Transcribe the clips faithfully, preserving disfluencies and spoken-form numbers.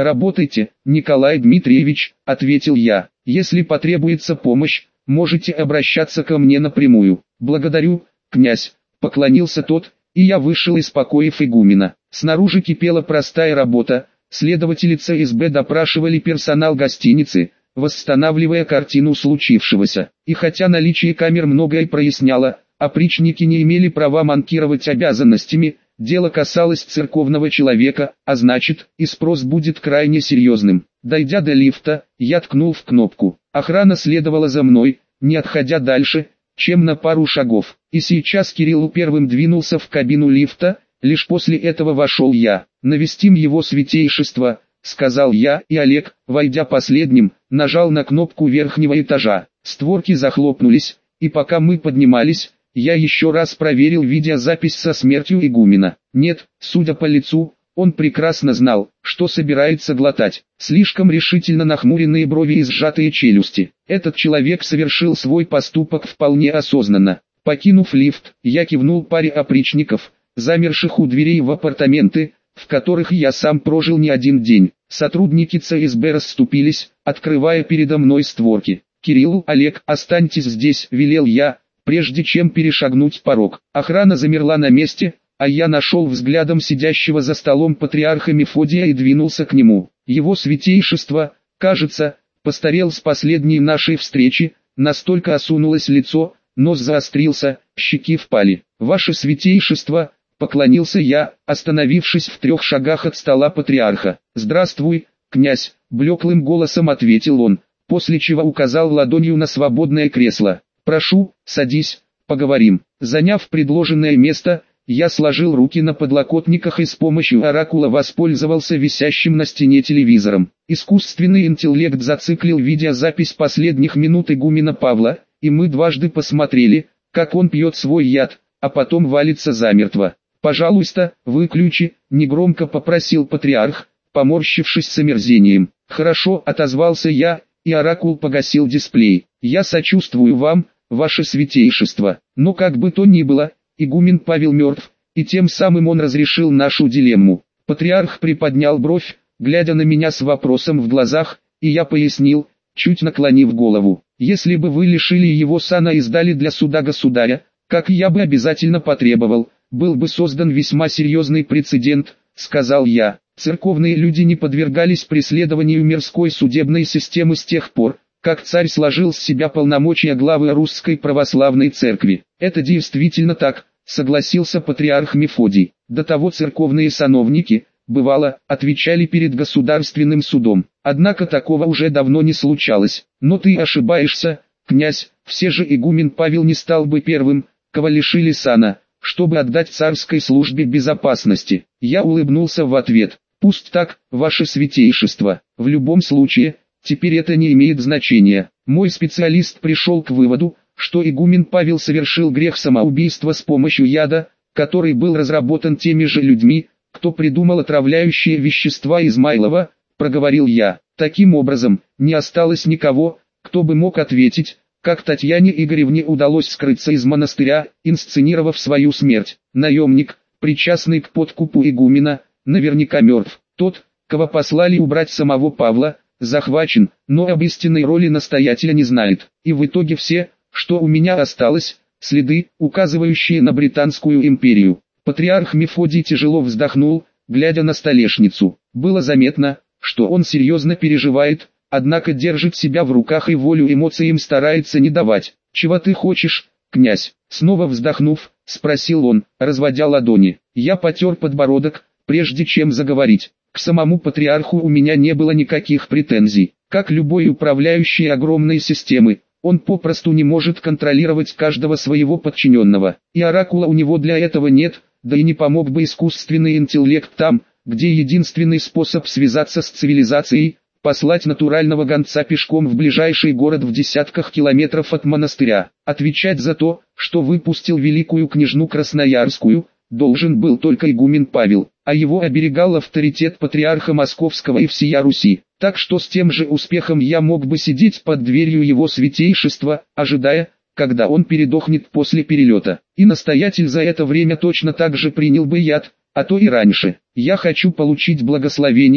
«Работайте, Николай Дмитриевич», — ответил я. «Если потребуется помощь, можете обращаться ко мне напрямую». «Благодарю, князь», — поклонился тот, и я вышел из покоев игумена. Снаружи кипела простая работа, следовательница эс бэ допрашивали персонал гостиницы, восстанавливая картину случившегося. И хотя наличие камер многое проясняло, опричники не имели права манкировать обязанностями, дело касалось церковного человека, а значит, и спрос будет крайне серьезным. Дойдя до лифта, я ткнул в кнопку. Охрана следовала за мной, не отходя дальше, чем на пару шагов. И сейчас Кирилл первым двинулся в кабину лифта, лишь после этого вошел я. «Навестим его святейшество», — сказал я, и Олег, войдя последним, нажал на кнопку верхнего этажа. Створки захлопнулись, и пока мы поднимались, я еще раз проверил видеозапись со смертью игумена. Нет, судя по лицу, он прекрасно знал, что собирается глотать. Слишком решительно нахмуренные брови и сжатые челюсти. Этот человек совершил свой поступок вполне осознанно. Покинув лифт, я кивнул паре опричников, замерших у дверей в апартаменты, в которых я сам прожил не один день. Сотрудники цэ эс бэ расступились, открывая передо мной створки. «Кирилл, Олег, останьтесь здесь», — велел я, прежде чем перешагнуть порог. Охрана замерла на месте, а я нашел взглядом сидящего за столом патриарха Мефодия и двинулся к нему. Его святейшество, кажется, постарел с последней нашей встречи, настолько осунулось лицо, нос заострился, щеки впали. «Ваше святейшество», — поклонился я, остановившись в трех шагах от стола патриарха. «Здравствуй, князь», — блеклым голосом ответил он, после чего указал ладонью на свободное кресло. «Прошу, садись, поговорим». Заняв предложенное место, я сложил руки на подлокотниках и с помощью оракула воспользовался висящим на стене телевизором. Искусственный интеллект зациклил видеозапись последних минут игумена Павла, и мы дважды посмотрели, как он пьет свой яд, а потом валится замертво. «Пожалуйста, выключи», — негромко попросил патриарх, поморщившись с омерзением. «Хорошо», — отозвался я, и оракул погасил дисплей. «Я сочувствую вам, ваше святейшество, но как бы то ни было, игумен Павел мертв, и тем самым он разрешил нашу дилемму». Патриарх приподнял бровь, глядя на меня с вопросом в глазах, и я пояснил, чуть наклонив голову. «Если бы вы лишили его сана и сдали для суда государя, как я бы обязательно потребовал, был бы создан весьма серьезный прецедент», — сказал я. «Церковные люди не подвергались преследованию мирской судебной системы с тех пор, как царь сложил с себя полномочия главы Русской Православной Церкви». «Это действительно так», — согласился патриарх Мефодий. «До того церковные сановники, бывало, отвечали перед государственным судом. Однако такого уже давно не случалось. Но ты ошибаешься, князь, все же игумен Павел не стал бы первым, кого лишили сана, чтобы отдать царской службе безопасности». Я улыбнулся в ответ. «Пусть так, ваше святейшество. В любом случае, теперь это не имеет значения. Мой специалист пришел к выводу, что игумен Павел совершил грех самоубийства с помощью яда, который был разработан теми же людьми, кто придумал отравляющие вещества Измайлова», — проговорил я. Таким образом, не осталось никого, кто бы мог ответить, как Татьяне Игоревне удалось скрыться из монастыря, инсценировав свою смерть. Наемник, причастный к подкупу игумена, наверняка мертв. Тот, кого послали убрать самого Павла, захвачен, но об истинной роли настоятеля не знает. И в итоге все, что у меня осталось, следы, указывающие на Британскую империю. Патриарх Мефодий тяжело вздохнул, глядя на столешницу. Было заметно, что он серьезно переживает, однако держит себя в руках и волю эмоциям старается не давать. «Чего ты хочешь, князь?» Снова вздохнув, спросил он, разводя ладони. Я потер подбородок, прежде чем заговорить. К самому патриарху у меня не было никаких претензий. Как любой управляющий огромной системы, он попросту не может контролировать каждого своего подчиненного. И оракула у него для этого нет, да и не помог бы искусственный интеллект там, где единственный способ связаться с цивилизацией – послать натурального гонца пешком в ближайший город в десятках километров от монастыря. Отвечать за то, что выпустил великую княжну Красноярскую, должен был только игумен Павел, а его оберегал авторитет патриарха Московского и всея Руси. Так что с тем же успехом я мог бы сидеть под дверью его святейшества, ожидая, когда он передохнет после перелета. И настоятель за это время точно так же принял бы яд, а то и раньше. Я хочу получить благословение,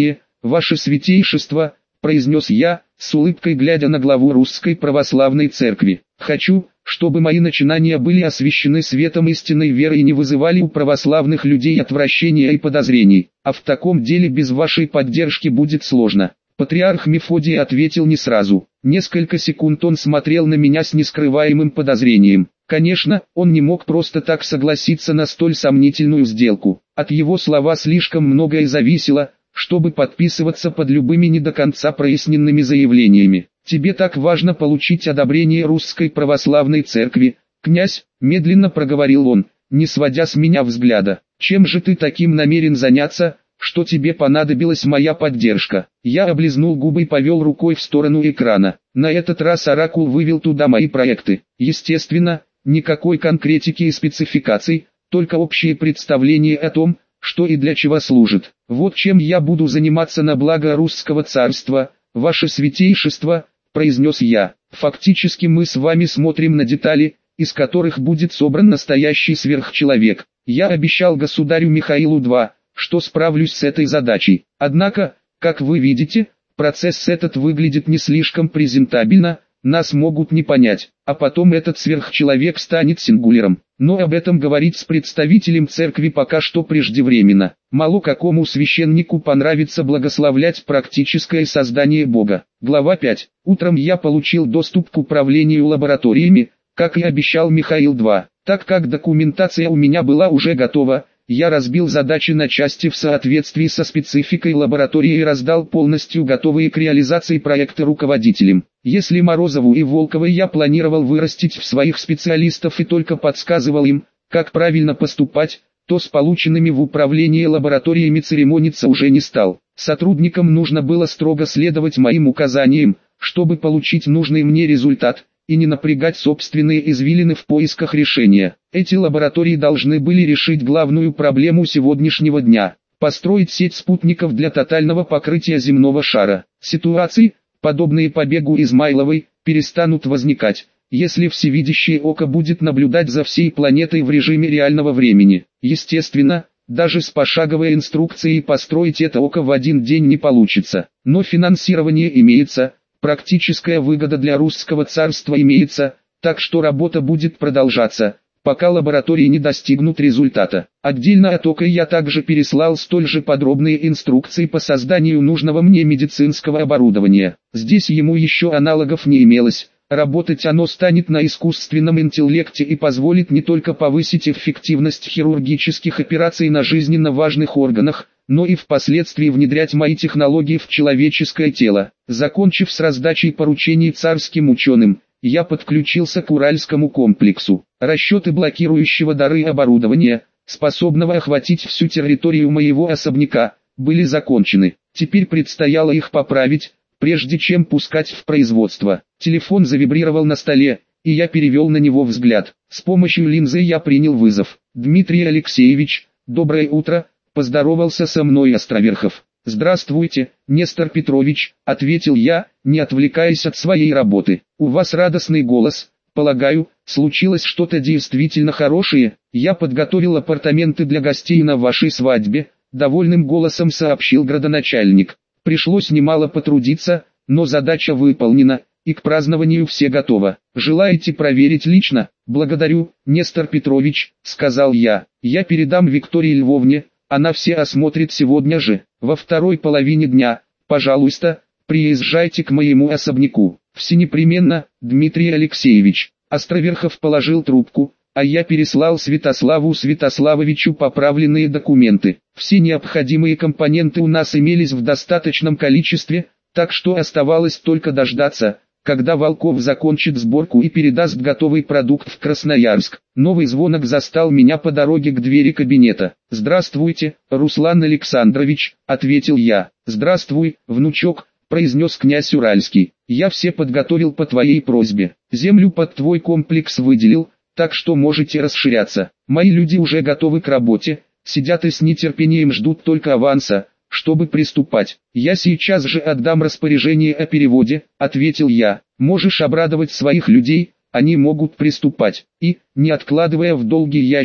«Ваше святейшество», — произнес я, с улыбкой глядя на главу Русской Православной Церкви. «Хочу, чтобы мои начинания были освящены светом истинной веры и не вызывали у православных людей отвращения и подозрений, а в таком деле без вашей поддержки будет сложно». Патриарх Мефодий ответил не сразу. Несколько секунд он смотрел на меня с нескрываемым подозрением. Конечно, он не мог просто так согласиться на столь сомнительную сделку. От его слова слишком многое зависело, чтобы подписываться под любыми не до конца проясненными заявлениями. «Тебе так важно получить одобрение Русской Православной Церкви, князь», — медленно проговорил он, не сводя с меня взгляда. «Чем же ты таким намерен заняться, что тебе понадобилась моя поддержка?» Я облизнул губы и повел рукой в сторону экрана. На этот раз Оракул вывел туда мои проекты. Естественно, никакой конкретики и спецификаций, только общее представление о том, что и для чего служит. «Вот чем я буду заниматься на благо Русского царства, ваше святейшество», — произнес я. «Фактически мы с вами смотрим на детали, из которых будет собран настоящий сверхчеловек. Я обещал государю Михаилу два, что справлюсь с этой задачей. Однако, как вы видите, процесс этот выглядит не слишком презентабельно, нас могут не понять, а потом этот сверхчеловек станет сингуляром. Но об этом говорить с представителем церкви пока что преждевременно. Мало какому священнику понравится благословлять практическое создание Бога». Глава пять. Утром я получил доступ к управлению лабораториями, как и обещал Михаил два. Так как документация у меня была уже готова, я разбил задачи на части в соответствии со спецификой лаборатории и раздал полностью готовые к реализации проекты руководителям. Если Морозову и Волковой я планировал вырастить в своих специалистов и только подсказывал им, как правильно поступать, то с полученными в управлении лабораториями церемониться уже не стал. Сотрудникам нужно было строго следовать моим указаниям, чтобы получить нужный мне результат, и не напрягать собственные извилины в поисках решения. Эти лаборатории должны были решить главную проблему сегодняшнего дня – построить сеть спутников для тотального покрытия земного шара. Ситуации, подобные побегу Измайловой, перестанут возникать, если всевидящее око будет наблюдать за всей планетой в режиме реального времени. Естественно, даже с пошаговой инструкцией построить это око в один день не получится, но финансирование имеется. Практическая выгода для Русского царства имеется, так что работа будет продолжаться, пока лаборатории не достигнут результата. Отдельно от ока я также переслал столь же подробные инструкции по созданию нужного мне медицинского оборудования. Здесь ему еще аналогов не имелось. Работать оно станет на искусственном интеллекте и позволит не только повысить эффективность хирургических операций на жизненно важных органах, но и впоследствии внедрять мои технологии в человеческое тело. Закончив с раздачей поручений царским ученым, я подключился к Уральскому комплексу. Расчеты блокирующего дары оборудования, способного охватить всю территорию моего особняка, были закончены. Теперь предстояло их поправить, прежде чем пускать в производство. Телефон завибрировал на столе, и я перевел на него взгляд. С помощью линзы я принял вызов. «Дмитрий Алексеевич, доброе утро», — поздоровался со мной Островерхов. «Здравствуйте, Нестор Петрович», — ответил я, не отвлекаясь от своей работы. «У вас радостный голос, полагаю, случилось что-то действительно хорошее. Я подготовил апартаменты для гостей на вашей свадьбе», — довольным голосом сообщил градоначальник. «Пришлось немало потрудиться, но задача выполнена, и к празднованию все готово. Желаете проверить лично?» «Благодарю, Нестор Петрович», — сказал я. «Я передам Виктории Львовне, она все осмотрит сегодня же, во второй половине дня. Пожалуйста, приезжайте к моему особняку». «Все непременно, Дмитрий Алексеевич». Островерхов положил трубку, а я переслал Святославу Святославовичу поправленные документы. Все необходимые компоненты у нас имелись в достаточном количестве, так что оставалось только дождаться, когда Волков закончит сборку и передаст готовый продукт в Красноярск. Новый звонок застал меня по дороге к двери кабинета. «Здравствуйте, Руслан Александрович», — ответил я. «Здравствуй, внучок», — произнес князь Уральский. «Я все подготовил по твоей просьбе. Землю под твой комплекс выделил, так что можете расширяться. Мои люди уже готовы к работе, сидят и с нетерпением ждут только аванса, чтобы приступать. Я сейчас же отдам распоряжение о переводе», — ответил я. «Можешь обрадовать своих людей, они могут приступать». И, не откладывая в долгий ящик,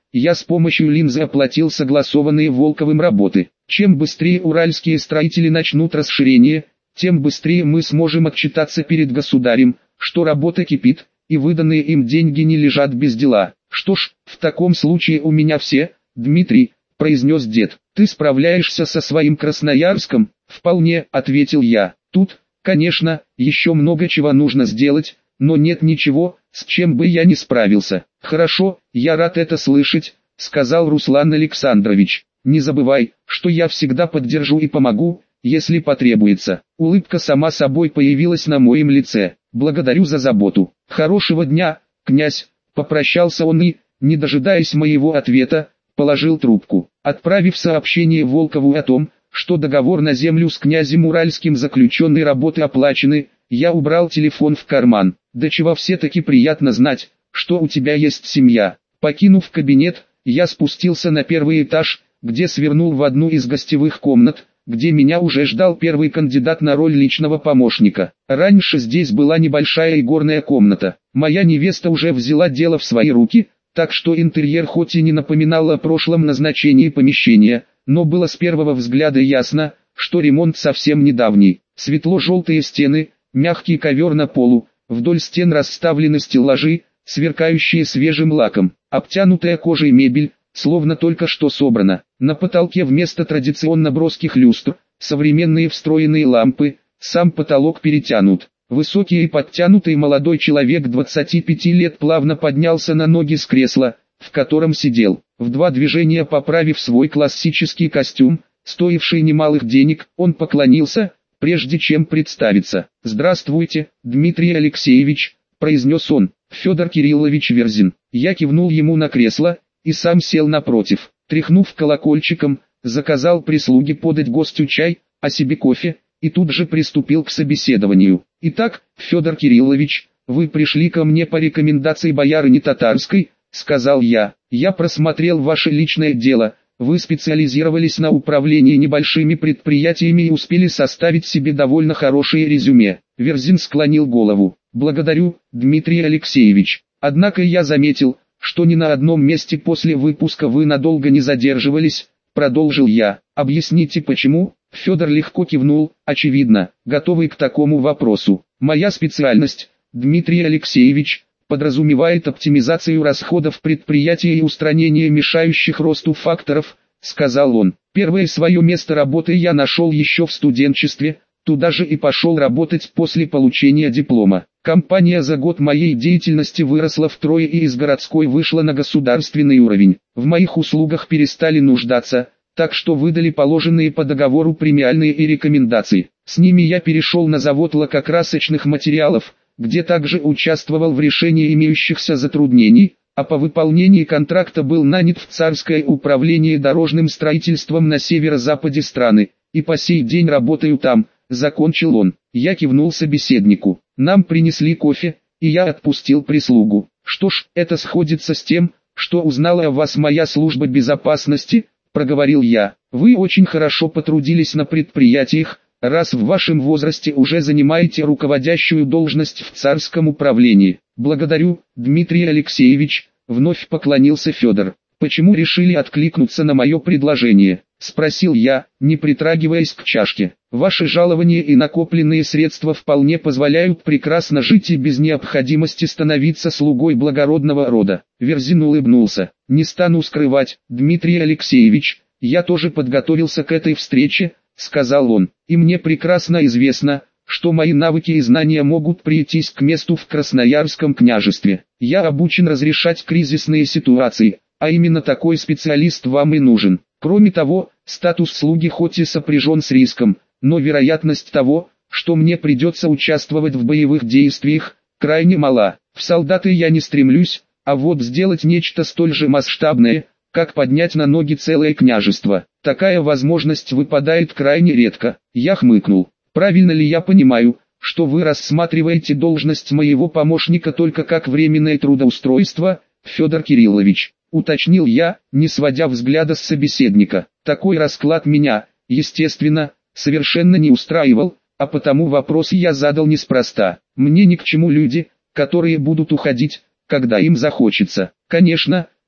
я с помощью линзы оплатил согласованные Волковым работы. Чем быстрее уральские строители начнут расширение, тем быстрее мы сможем отчитаться перед государем, что работа кипит, и выданные им деньги не лежат без дела. Что ж, в таком случае у меня все, Дмитрий, произнес дед. Ты справляешься со своим Красноярском? Вполне, ответил я. Тут, конечно, еще много чего нужно сделать, но нет ничего, с чем бы я не справился. Хорошо, я рад это слышать, сказал Руслан Александрович. Не забывай, что я всегда поддержу и помогу, если потребуется. Улыбка сама собой появилась на моем лице. Благодарю за заботу. Хорошего дня, князь. Попрощался он и, не дожидаясь моего ответа, положил трубку. Отправив сообщение Волкову о том, что договор на землю с князем Уральским заключенной работы оплачены, я убрал телефон в карман. Да чего все-таки приятно знать, что у тебя есть семья. Покинув кабинет, я спустился на первый этаж, где свернул в одну из гостевых комнат, где меня уже ждал первый кандидат на роль личного помощника. Раньше здесь была небольшая игорная комната. Моя невеста уже взяла дело в свои руки, так что интерьер хоть и не напоминал о прошлом назначении помещения, но было с первого взгляда ясно, что ремонт совсем недавний. Светло-желтые стены, мягкий ковер на полу, вдоль стен расставлены стеллажи, сверкающие свежим лаком, обтянутая кожей мебель, словно только что собрана. На потолке вместо традиционно броских люстр, современные встроенные лампы, сам потолок перетянут. Высокий и подтянутый молодой человек двадцати пяти лет плавно поднялся на ноги с кресла, в котором сидел. В два движения поправив свой классический костюм, стоивший немалых денег, он поклонился, прежде чем представиться. «Здравствуйте, Дмитрий Алексеевич», — произнес он, — «Федор Кириллович Верзин». Я кивнул ему на кресло, и сам сел напротив. Тряхнув колокольчиком, заказал прислуге подать гостю чай, а себе кофе, и тут же приступил к собеседованию. «Итак, Федор Кириллович, вы пришли ко мне по рекомендации боярыни Татарской», — сказал я. «Я просмотрел ваше личное дело, вы специализировались на управлении небольшими предприятиями и успели составить себе довольно хорошее резюме». Верзин склонил голову. «Благодарю, Дмитрий Алексеевич. Однако я заметил, что ни на одном месте после выпуска вы надолго не задерживались», — продолжил я. «Объясните почему?» Федор легко кивнул, очевидно, готовый к такому вопросу. «Моя специальность, Дмитрий Алексеевич, подразумевает оптимизацию расходов предприятия и устранение мешающих росту факторов», — сказал он. «Первое свое место работы я нашел еще в студенчестве, туда же и пошел работать после получения диплома. Компания за год моей деятельности выросла втрое и из городской вышла на государственный уровень. В моих услугах перестали нуждаться, так что выдали положенные по договору премиальные и рекомендации. С ними я перешел на завод лакокрасочных материалов, где также участвовал в решении имеющихся затруднений, а по выполнении контракта был нанят в Царское управление дорожным строительством на северо-западе страны, и по сей день работаю там», — закончил он. Я кивнул собеседнику. Нам принесли кофе, и я отпустил прислугу. «Что ж, это сходится с тем, что узнала о вас моя служба безопасности», — проговорил я. «Вы очень хорошо потрудились на предприятиях, раз в вашем возрасте уже занимаете руководящую должность в Царском управлении». «Благодарю, Дмитрий Алексеевич», — вновь поклонился Федор. «Почему решили откликнуться на мое предложение?» — спросил я, не притрагиваясь к чашке. «Ваши жалования и накопленные средства вполне позволяют прекрасно жить и без необходимости становиться слугой благородного рода». Верзин улыбнулся. «Не стану скрывать, Дмитрий Алексеевич, я тоже подготовился к этой встрече», — сказал он. «И мне прекрасно известно, что мои навыки и знания могут прийтись к месту в Красноярском княжестве. Я обучен разрешать кризисные ситуации, а именно такой специалист вам и нужен. Кроме того, статус слуги хоть и сопряжен с риском, но вероятность того, что мне придется участвовать в боевых действиях, крайне мала. В солдаты я не стремлюсь, а вот сделать нечто столь же масштабное, как поднять на ноги целое княжество, такая возможность выпадает крайне редко». Я хмыкнул. «Правильно ли я понимаю, что вы рассматриваете должность моего помощника только как временное трудоустройство, Федор Кириллович?» — уточнил я, не сводя взгляда с собеседника. Такой расклад меня, естественно, совершенно не устраивал, а потому вопрос я задал неспроста. Мне ни к чему люди, которые будут уходить, когда им захочется. Конечно,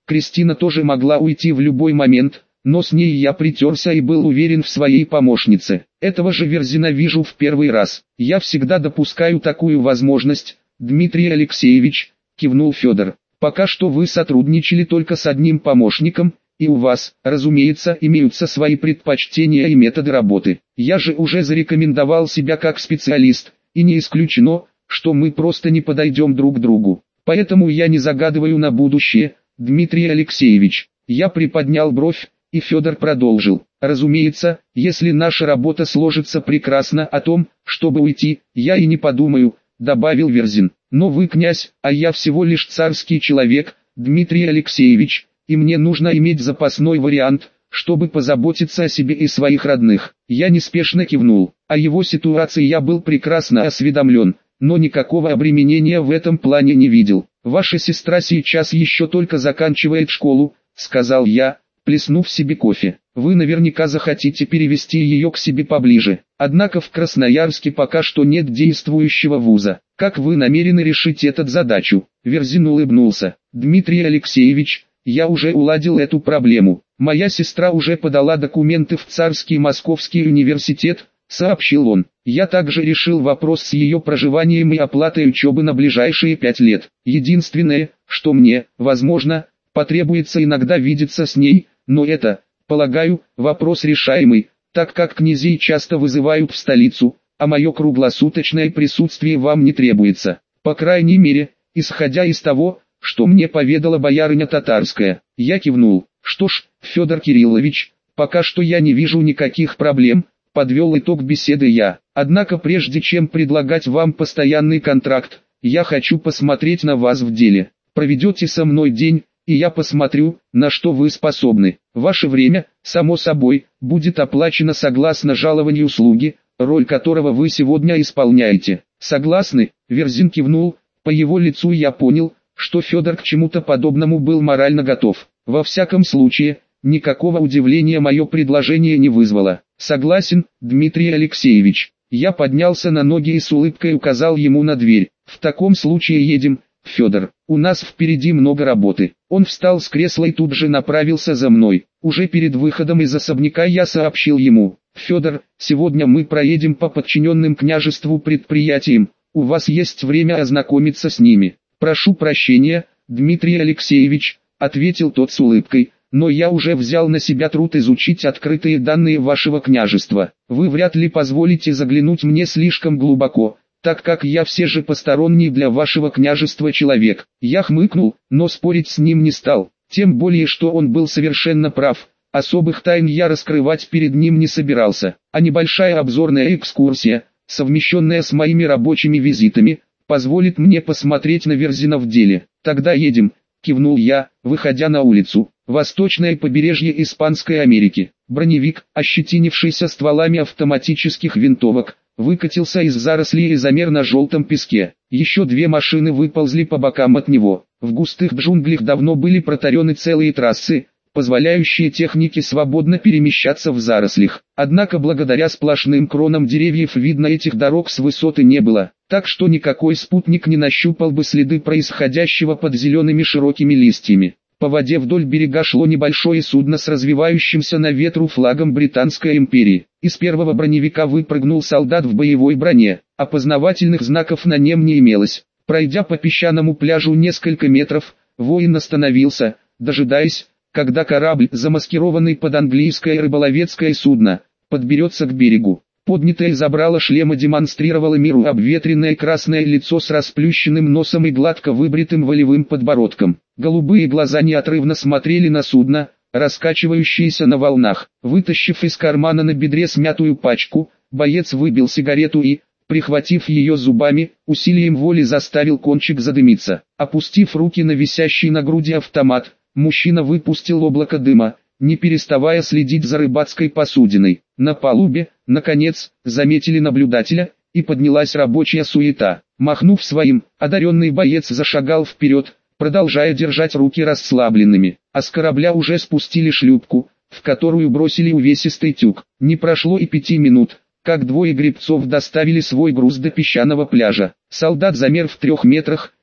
Кристина тоже могла уйти в любой момент, но с ней я притерся и был уверен в своей помощнице. Этого же Верзина вижу в первый раз. Я всегда допускаю такую возможность, Дмитрий Алексеевич, кивнул Федор. Пока что вы сотрудничали только с одним помощником, и у вас, разумеется, имеются свои предпочтения и методы работы. Я же уже зарекомендовал себя как специалист, и не исключено, что мы просто не подойдем друг к другу. Поэтому я не загадываю на будущее, Дмитрий Алексеевич. Я приподнял бровь, и Федор продолжил. Разумеется, если наша работа сложится прекрасно, о том, чтобы уйти, я и не подумаю, добавил Верзин. Но вы князь, а я всего лишь царский человек, Дмитрий Алексеевич, и мне нужно иметь запасной вариант, чтобы позаботиться о себе и своих родных. Я неспешно кивнул. О его ситуации я был прекрасно осведомлен, но никакого обременения в этом плане не видел. Ваша сестра сейчас еще только заканчивает школу, сказал я, плеснув себе кофе. Вы наверняка захотите перевести ее к себе поближе. Однако в Красноярске пока что нет действующего вуза. Как вы намерены решить эту задачу? Верзин улыбнулся. Дмитрий Алексеевич, я уже уладил эту проблему. Моя сестра уже подала документы в Царский Московский университет, сообщил он. Я также решил вопрос с ее проживанием и оплатой учебы на ближайшие пять лет. Единственное, что мне, возможно, потребуется иногда видеться с ней, но это, полагаю, вопрос решаемый, так как князей часто вызывают в столицу, а мое круглосуточное присутствие вам не требуется. По крайней мере, исходя из того, что мне поведала боярыня Татарская. Я кивнул. Что ж, Федор Кириллович, пока что я не вижу никаких проблем, подвел итог беседы я. Однако прежде чем предлагать вам постоянный контракт, я хочу посмотреть на вас в деле. Проведете со мной день, и я посмотрю, на что вы способны. Ваше время, само собой, будет оплачено согласно жалованию слуги, роль которого вы сегодня исполняете. Согласны? Верзин кивнул, по его лицу я понял, что Федор к чему-то подобному был морально готов. Во всяком случае, никакого удивления мое предложение не вызвало. Согласен, Дмитрий Алексеевич. Я поднялся на ноги и с улыбкой указал ему на дверь. В таком случае едем, Федор. У нас впереди много работы. Он встал с кресла и тут же направился за мной. Уже перед выходом из особняка я сообщил ему. Федор, сегодня мы проедем по подчиненным княжеству предприятиям. У вас есть время ознакомиться с ними. Прошу прощения, Дмитрий Алексеевич, ответил тот с улыбкой, но я уже взял на себя труд изучить открытые данные вашего княжества. Вы вряд ли позволите заглянуть мне слишком глубоко, так как я все же посторонний для вашего княжества человек. Я хмыкнул, но спорить с ним не стал, тем более что он был совершенно прав. Особых тайн я раскрывать перед ним не собирался, а небольшая обзорная экскурсия, совмещенная с моими рабочими визитами, позволит мне посмотреть на Верзина в деле. Тогда едем, кивнул я, выходя на улицу. Восточное побережье Испанской Америки. Броневик, ощетинившийся стволами автоматических винтовок, выкатился из зарослей и замер на желтом песке. Еще две машины выползли по бокам от него. В густых джунглях давно были протарены целые трассы, позволяющие технике свободно перемещаться в зарослях. Однако благодаря сплошным кронам деревьев видно этих дорог с высоты не было, так что никакой спутник не нащупал бы следы происходящего под зелеными широкими листьями. По воде вдоль берега шло небольшое судно с развивающимся на ветру флагом Британской империи. Из первого броневика выпрыгнул солдат в боевой броне, опознавательных знаков на нем не имелось. Пройдя по песчаному пляжу несколько метров, воин остановился, дожидаясь, когда корабль, замаскированный под английское рыболовецкое судно, подберется к берегу. Поднятое забрало шлема демонстрировало миру обветренное красное лицо с расплющенным носом и гладко выбритым волевым подбородком. Голубые глаза неотрывно смотрели на судно, раскачивающееся на волнах. Вытащив из кармана на бедре смятую пачку, боец выбил сигарету и, прихватив ее зубами, усилием воли заставил кончик задымиться. Опустив руки на висящий на груди автомат, мужчина выпустил облако дыма, не переставая следить за рыбацкой посудиной. На палубе, наконец, заметили наблюдателя, и поднялась рабочая суета. Махнув своим, одаренный боец зашагал вперед, продолжая держать руки расслабленными. А с корабля уже спустили шлюпку, в которую бросили увесистый тюк. Не прошло и пяти минут, как двое гребцов доставили свой груз до песчаного пляжа. Солдат замер в трех метрах,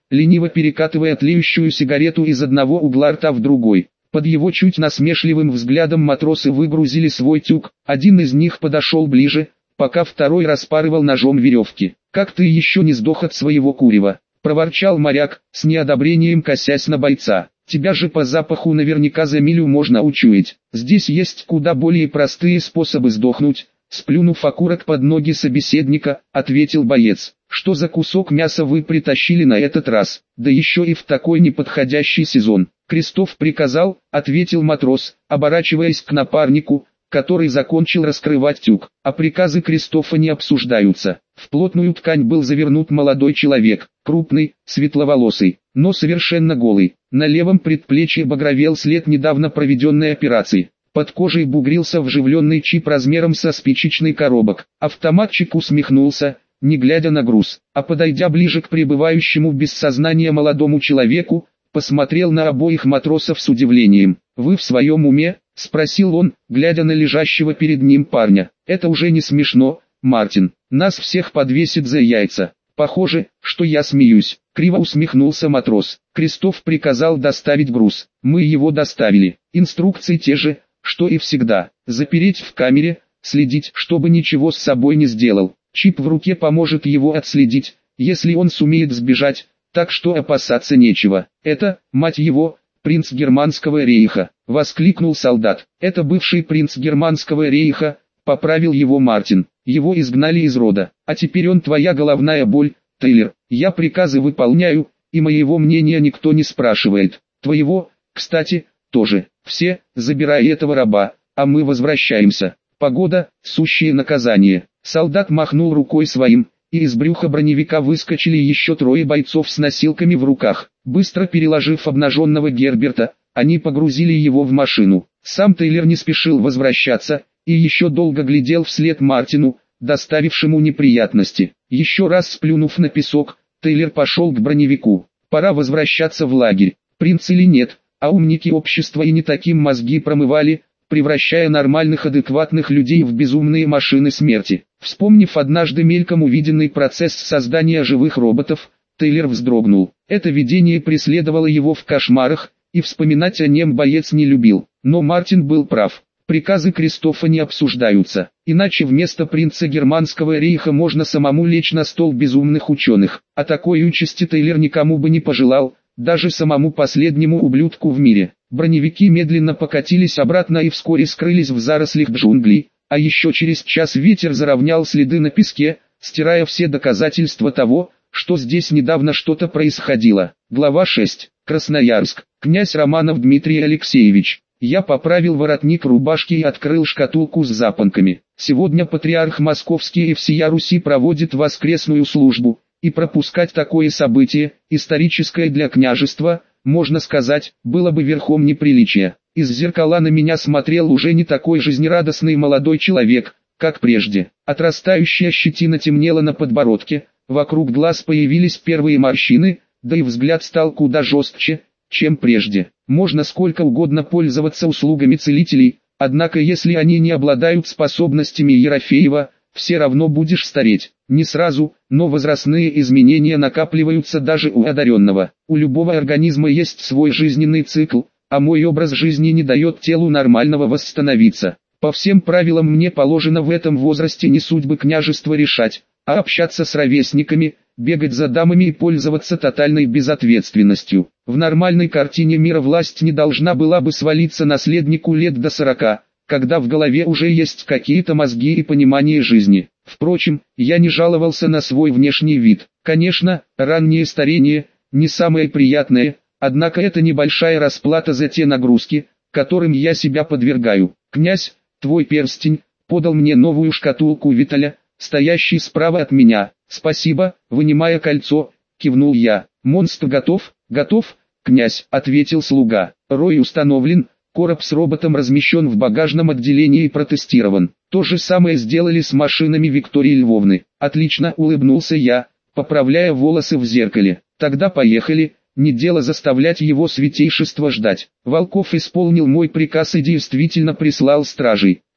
лениво перекатывая тлеющую сигарету из одного угла рта в другой. Под его чуть насмешливым взглядом матросы выгрузили свой тюк, один из них подошел ближе, пока второй распарывал ножом веревки. «Как ты еще не сдох от своего курева?» – проворчал моряк, с неодобрением косясь на бойца. «Тебя же по запаху наверняка за милю можно учуять. Здесь есть куда более простые способы сдохнуть», – сплюнув окурок под ноги собеседника, ответил боец. «Что за кусок мяса вы притащили на этот раз, да еще и в такой неподходящий сезон?» «Крестов приказал», — ответил матрос, оборачиваясь к напарнику, который закончил раскрывать тюк. «А приказы Кристофа не обсуждаются». В плотную ткань был завернут молодой человек, крупный, светловолосый, но совершенно голый. На левом предплечье багровел след недавно проведенной операции. Под кожей бугрился вживленный чип размером со спичечный коробок. Автоматчик усмехнулся, не глядя на груз, а подойдя ближе к пребывающему без сознания молодому человеку, посмотрел на обоих матросов с удивлением. «Вы в своем уме?» – спросил он, глядя на лежащего перед ним парня. «Это уже не смешно, Мартин. Нас всех подвесит за яйца. Похоже, что я смеюсь». Криво усмехнулся матрос. «Крестов приказал доставить груз. Мы его доставили. Инструкции те же, что и всегда. Запереть в камере, следить, чтобы ничего с собой не сделал. Чип в руке поможет его отследить, если он сумеет сбежать. Так что опасаться нечего. Это, мать его, принц Германского рейха», — воскликнул солдат. «Это бывший принц Германского рейха», — поправил его Мартин. «Его изгнали из рода, а теперь он твоя головная боль, Тейлор. Я приказы выполняю, и моего мнения никто не спрашивает. Твоего, кстати, тоже. Все, забирай этого раба, а мы возвращаемся. Погода, сущее наказание». Солдат махнул рукой своим, и из брюха броневика выскочили еще трое бойцов с носилками в руках. Быстро переложив обнаженного Герберта, они погрузили его в машину. Сам Тейлор не спешил возвращаться, и еще долго глядел вслед Мартину, доставившему неприятности. Еще раз сплюнув на песок, Тейлор пошел к броневику. Пора возвращаться в лагерь. Принц или нет, а умники общества и не таким мозги промывали, превращая нормальных адекватных людей в безумные машины смерти. Вспомнив однажды мельком увиденный процесс создания живых роботов, Тейлор вздрогнул. Это видение преследовало его в кошмарах, и вспоминать о нем боец не любил. Но Мартин был прав. Приказы Кристофа не обсуждаются, иначе вместо принца Германского рейха можно самому лечь на стол безумных ученых. А такой участи Тейлор никому бы не пожелал, даже самому последнему ублюдку в мире. Броневики медленно покатились обратно и вскоре скрылись в зарослях джунглей, а еще через час ветер заровнял следы на песке, стирая все доказательства того, что здесь недавно что-то происходило. Глава шесть. Красноярск. Князь Романов Дмитрий Алексеевич. Я поправил воротник рубашки и открыл шкатулку с запонками. Сегодня патриарх Московский и всея Руси проводит воскресную службу, и пропускать такое событие, историческое для княжества, можно сказать, было бы верхом неприличия. Из зеркала на меня смотрел уже не такой жизнерадостный молодой человек, как прежде. Отрастающая щетина темнела на подбородке, вокруг глаз появились первые морщины, да и взгляд стал куда жестче, чем прежде. Можно сколько угодно пользоваться услугами целителей, однако если они не обладают способностями Ерофеева, все равно будешь стареть. Не сразу, но возрастные изменения накапливаются даже у одаренного. У любого организма есть свой жизненный цикл, а мой образ жизни не дает телу нормального восстановиться. По всем правилам мне положено в этом возрасте не судьбы княжества решать, а общаться с ровесниками, бегать за дамами и пользоваться тотальной безответственностью. В нормальной картине мира власть не должна была бы свалиться наследнику лет до сорока, когда в голове уже есть какие-то мозги и понимание жизни. Впрочем, я не жаловался на свой внешний вид. Конечно, раннее старение – не самое приятное, однако это небольшая расплата за те нагрузки, которым я себя подвергаю. «Князь, твой перстень», – подал мне новую шкатулку Виталя, стоящий справа от меня. «Спасибо», – вынимая кольцо, кивнул я. «Монстр готов?» «Готов, князь», – ответил слуга. «Рой установлен». Короб с роботом размещен в багажном отделении и протестирован. То же самое сделали с машинами Виктории Львовны. Отлично, улыбнулся я, поправляя волосы в зеркале. Тогда поехали, не дело заставлять его святейшество ждать. Волков исполнил мой приказ и действительно прислал стражей.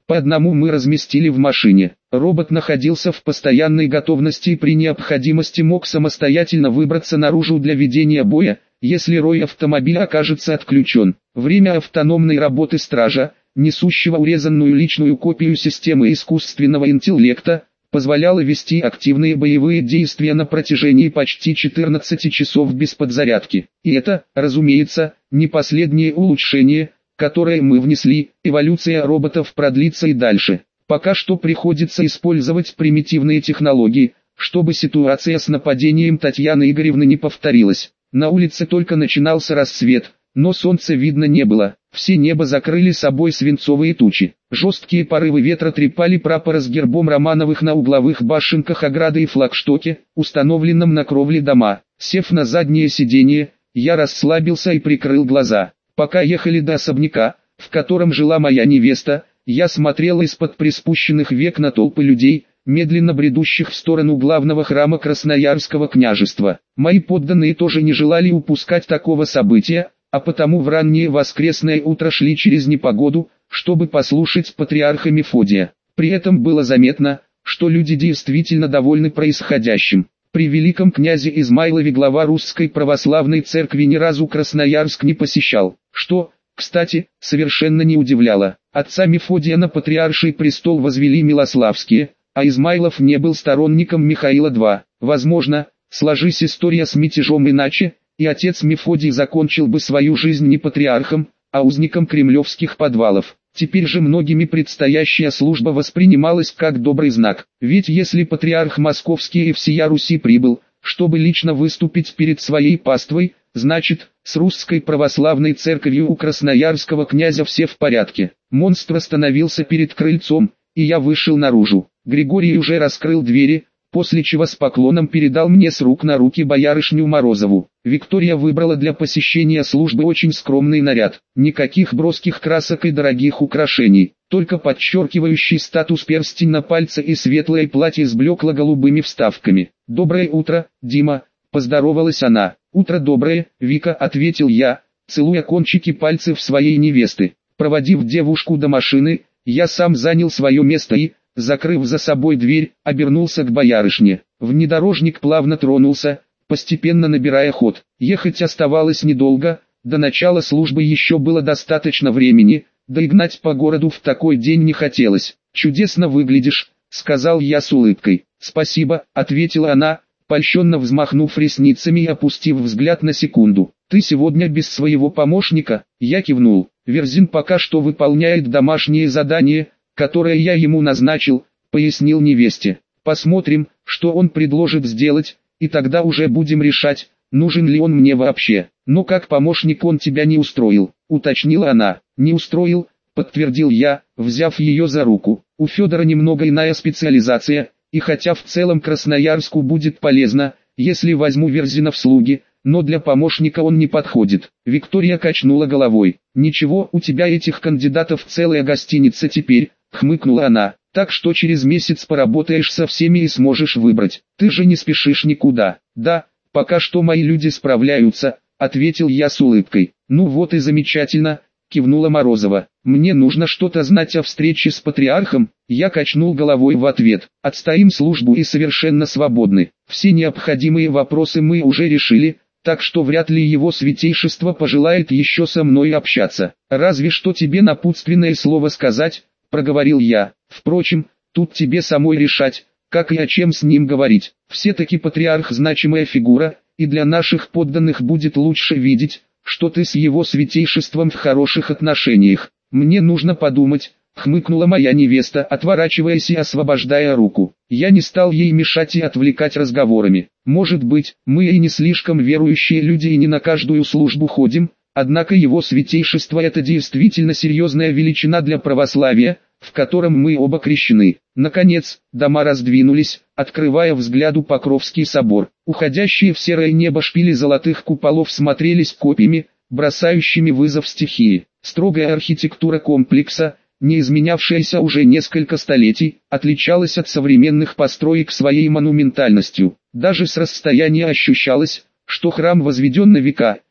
По одному мы разместили в машине. Робот находился в постоянной готовности и при необходимости мог самостоятельно выбраться наружу для ведения боя, если рой автомобиля окажется отключен. Время автономной работы стража, несущего урезанную личную копию системы искусственного интеллекта, позволяло вести активные боевые действия на протяжении почти четырнадцати часов без подзарядки. И это, разумеется, не последнее улучшение, которое мы внесли. Эволюция роботов продлится и дальше. Пока что приходится использовать примитивные технологии, чтобы ситуация с нападением Татьяны Игоревны не повторилась. На улице только начинался рассвет, но солнца видно не было. Все небо закрыли собой свинцовые тучи. Жесткие порывы ветра трепали прапор с гербом Романовых на угловых башенках ограды и флагштоке, установленном на кровле дома. Сев на заднее сиденье, я расслабился и прикрыл глаза. Пока ехали до особняка, в котором жила моя невеста, я смотрел из-под приспущенных век на толпы людей, медленно бредущих в сторону главного храма Красноярского княжества. Мои подданные тоже не желали упускать такого события, а потому в раннее воскресное утро шли через непогоду, чтобы послушать патриарха Мефодия. При этом было заметно, что люди действительно довольны происходящим. При великом князе Измайлове глава Русской Православной Церкви ни разу Красноярск не посещал, что, кстати, совершенно не удивляло. Отца Мефодия на патриарший престол возвели Милославские, а Измайлов не был сторонником Михаила второго. Возможно, сложись история с мятежом иначе, и отец Мефодий закончил бы свою жизнь не патриархом, а узником кремлевских подвалов. Теперь же многими предстоящая служба воспринималась как добрый знак. Ведь если патриарх Московский и всея Руси прибыл, чтобы лично выступить перед своей паствой, значит, с Русской Православной Церковью у красноярского князя все в порядке. Монстр остановился перед крыльцом, и я вышел наружу. Григорий уже раскрыл двери, после чего с поклоном передал мне с рук на руки боярышню Морозову. Виктория выбрала для посещения службы очень скромный наряд. Никаких броских красок и дорогих украшений, только подчеркивающий статус перстень на пальце и светлое платье с блекло-голубыми вставками. «Доброе утро, Дима», — поздоровалась она. «Утро доброе, Вика», — ответил я, целуя кончики пальцев своей невесты. Проводив девушку до машины, я сам занял свое место и, закрыв за собой дверь, обернулся к боярышне. Внедорожник плавно тронулся, постепенно набирая ход. Ехать оставалось недолго, до начала службы еще было достаточно времени, да и гнать по городу в такой день не хотелось. «Чудесно выглядишь», — сказал я с улыбкой. «Спасибо», — ответила она, польщенно взмахнув ресницами и опустив взгляд на секунду. «Ты сегодня без своего помощника?» Я кивнул. «Верзин пока что выполняет домашнее задание, которое я ему назначил», — пояснил невесте. «Посмотрим, что он предложит сделать, и тогда уже будем решать, нужен ли он мне вообще. Но как помощник он тебя не устроил», — уточнила она. «Не устроил», — подтвердил я, взяв ее за руку. «У Федора немного иная специализация, и хотя в целом Красноярску будет полезно, если возьму Верзина в слуги, но для помощника он не подходит». Виктория качнула головой. «Ничего, у тебя этих кандидатов целая гостиница теперь», — хмыкнула она. «Так что через месяц поработаешь со всеми и сможешь выбрать. Ты же не спешишь никуда». «Да, пока что мои люди справляются», — ответил я с улыбкой. «Ну вот и замечательно», — кивнула Морозова. «Мне нужно что-то знать о встрече с патриархом». Я качнул головой в ответ. «Отстоим службу и совершенно свободны. Все необходимые вопросы мы уже решили, так что вряд ли его святейшество пожелает еще со мной общаться. Разве что тебе напутственное слово сказать», — проговорил я. «Впрочем, тут тебе самой решать, как и о чем с ним говорить. Все-таки патриарх значимая фигура, и для наших подданных будет лучше видеть, что ты с его святейшеством в хороших отношениях. Мне нужно подумать», — хмыкнула моя невеста, отворачиваясь и освобождая руку. Я не стал ей мешать и отвлекать разговорами. «Может быть, мы и не слишком верующие люди и не на каждую службу ходим, однако его святейшество — это действительно серьезная величина для православия, в котором мы оба крещены». Наконец, дома раздвинулись, открывая взгляду Покровский собор. Уходящие в серое небо шпили золотых куполов смотрелись копьями, бросающими вызов стихии. Строгая архитектура комплекса, не изменявшаяся уже несколько столетий, отличалась от современных построек своей монументальностью. Даже с расстояния ощущалось, что храм возведен на века,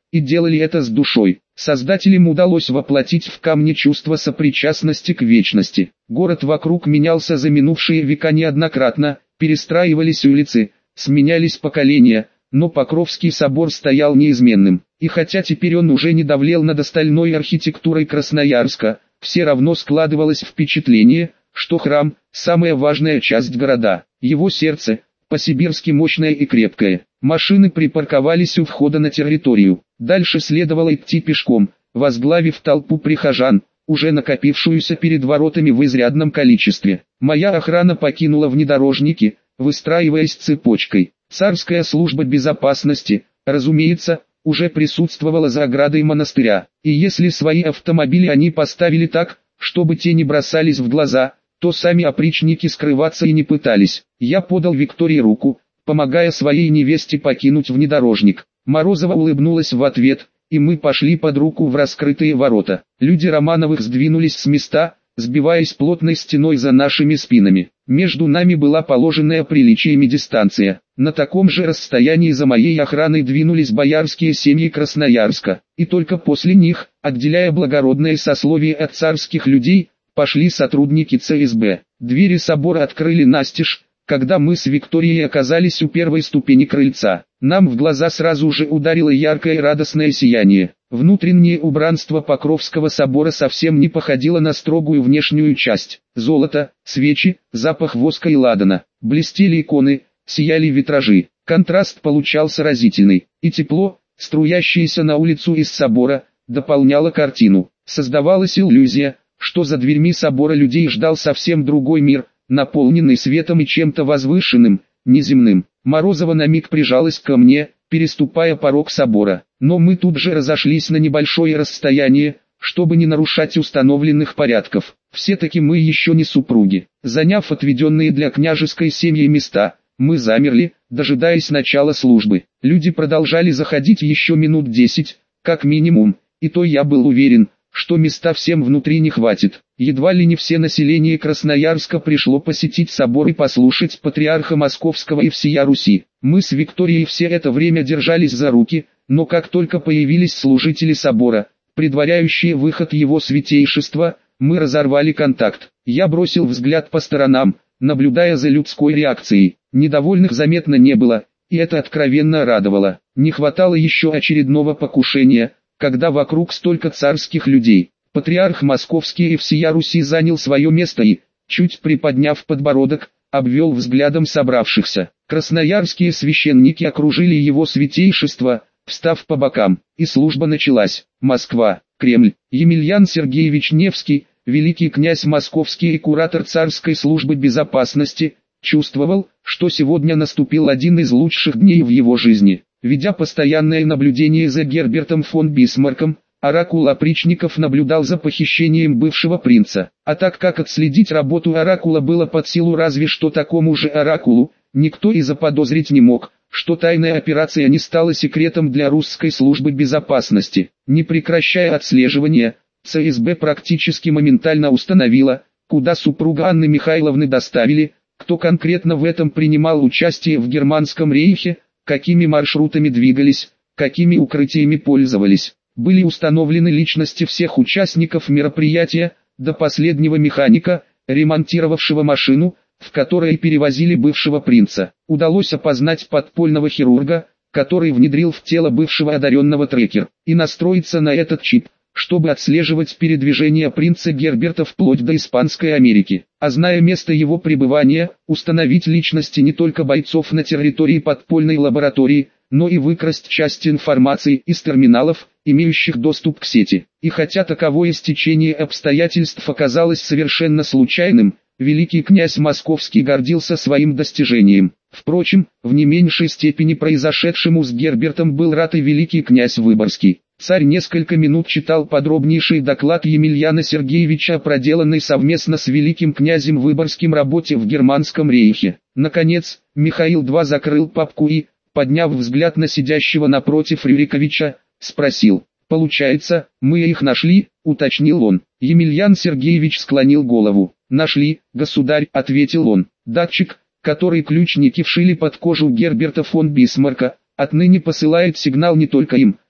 и делали это с душой. Создателям удалось воплотить в камне чувство сопричастности к вечности. Город вокруг менялся за минувшие века неоднократно, перестраивались улицы, сменялись поколения, но Покровский собор стоял неизменным. И хотя теперь он уже не давлел над остальной архитектурой Красноярска, все равно складывалось впечатление, что храм – самая важная часть города. Его сердце – по-сибирски мощное и крепкое. Машины припарковались у входа на территорию. Дальше следовало идти пешком, возглавив толпу прихожан, уже накопившуюся перед воротами в изрядном количестве. Моя охрана покинула внедорожники, выстраиваясь цепочкой. Царская служба безопасности, разумеется, уже присутствовала за оградой монастыря. И если свои автомобили они поставили так, чтобы те не бросались в глаза, то сами опричники скрываться и не пытались. Я подал Виктории руку, помогая своей невесте покинуть внедорожник. Морозова улыбнулась в ответ, и мы пошли под руку в раскрытые ворота. Люди Романовых сдвинулись с места, сбиваясь плотной стеной за нашими спинами. Между нами была положенная приличиями дистанция. На таком же расстоянии за моей охраной двинулись боярские семьи Красноярска, и только после них, отделяя благородное сословие от царских людей, пошли сотрудники ЦСБ. Двери собора открыли настежь, когда мы с Викторией оказались у первой ступени крыльца. Нам в глаза сразу же ударило яркое и радостное сияние. Внутреннее убранство Покровского собора совсем не походило на строгую внешнюю часть. Золото, свечи, запах воска и ладана. Блестели иконы, сияли витражи. Контраст получался разительный. И тепло, струящееся на улицу из собора, дополняло картину. Создавалась иллюзия, что за дверьми собора людей ждал совсем другой мир, наполненный светом и чем-то возвышенным, неземным. Морозова на миг прижалась ко мне, переступая порог собора, но мы тут же разошлись на небольшое расстояние, чтобы не нарушать установленных порядков. Все-таки мы еще не супруги. Заняв отведенные для княжеской семьи места, мы замерли, дожидаясь начала службы. Люди продолжали заходить еще минут десять, как минимум, и то я был уверен, что места всем внутри не хватит. Едва ли не все население Красноярска пришло посетить собор и послушать патриарха Московского и всея Руси. Мы с Викторией все это время держались за руки, но как только появились служители собора, предваряющие выход его святейшества, мы разорвали контакт. Я бросил взгляд по сторонам, наблюдая за людской реакцией. Недовольных заметно не было, и это откровенно радовало. Не хватало еще очередного покушения, когда вокруг столько царских людей. Патриарх Московский и всея Руси занял свое место и, чуть приподняв подбородок, обвел взглядом собравшихся. Красноярские священники окружили его святейшество, встав по бокам, и служба началась. Москва, Кремль. Емельян Сергеевич Невский, великий князь московский и куратор царской службы безопасности, чувствовал, что сегодня наступил один из лучших дней в его жизни. Ведя постоянное наблюдение за Гербертом фон Бисмарком, оракул опричников наблюдал за похищением бывшего принца. А так как отследить работу оракула было под силу разве что такому же оракулу, никто и заподозрить не мог, что тайная операция не стала секретом для русской службы безопасности. Не прекращая отслеживания, ЦСБ практически моментально установила, куда супруга Анны Михайловны доставили, кто конкретно в этом принимал участие в Германском рейхе, какими маршрутами двигались, какими укрытиями пользовались. Были установлены личности всех участников мероприятия, до последнего механика, ремонтировавшего машину, в которой перевозили бывшего принца. Удалось опознать подпольного хирурга, который внедрил в тело бывшего одаренного трекер, и настроиться на этот чип, чтобы отслеживать передвижение принца Герберта вплоть до Испанской Америки. А зная место его пребывания, установить личности не только бойцов на территории подпольной лаборатории, но и выкрасть часть информации из терминалов, имеющих доступ к сети. И хотя таковое стечение обстоятельств оказалось совершенно случайным, великий князь Московский гордился своим достижением. Впрочем, в не меньшей степени произошедшему с Гербертом был рад и великий князь Выборгский. Царь несколько минут читал подробнейший доклад Емельяна Сергеевича о проделанной совместно с великим князем Выборгским работе в Германском рейхе. Наконец, Михаил два закрыл папку и, подняв взгляд на сидящего напротив Рюриковича, спросил: «Получается, мы их нашли?» — уточнил он. Емельян Сергеевич склонил голову. «Нашли, государь», — ответил он. «Датчик, который ключники вшили под кожу Герберта фон Бисмарка, отныне посылает сигнал не только им,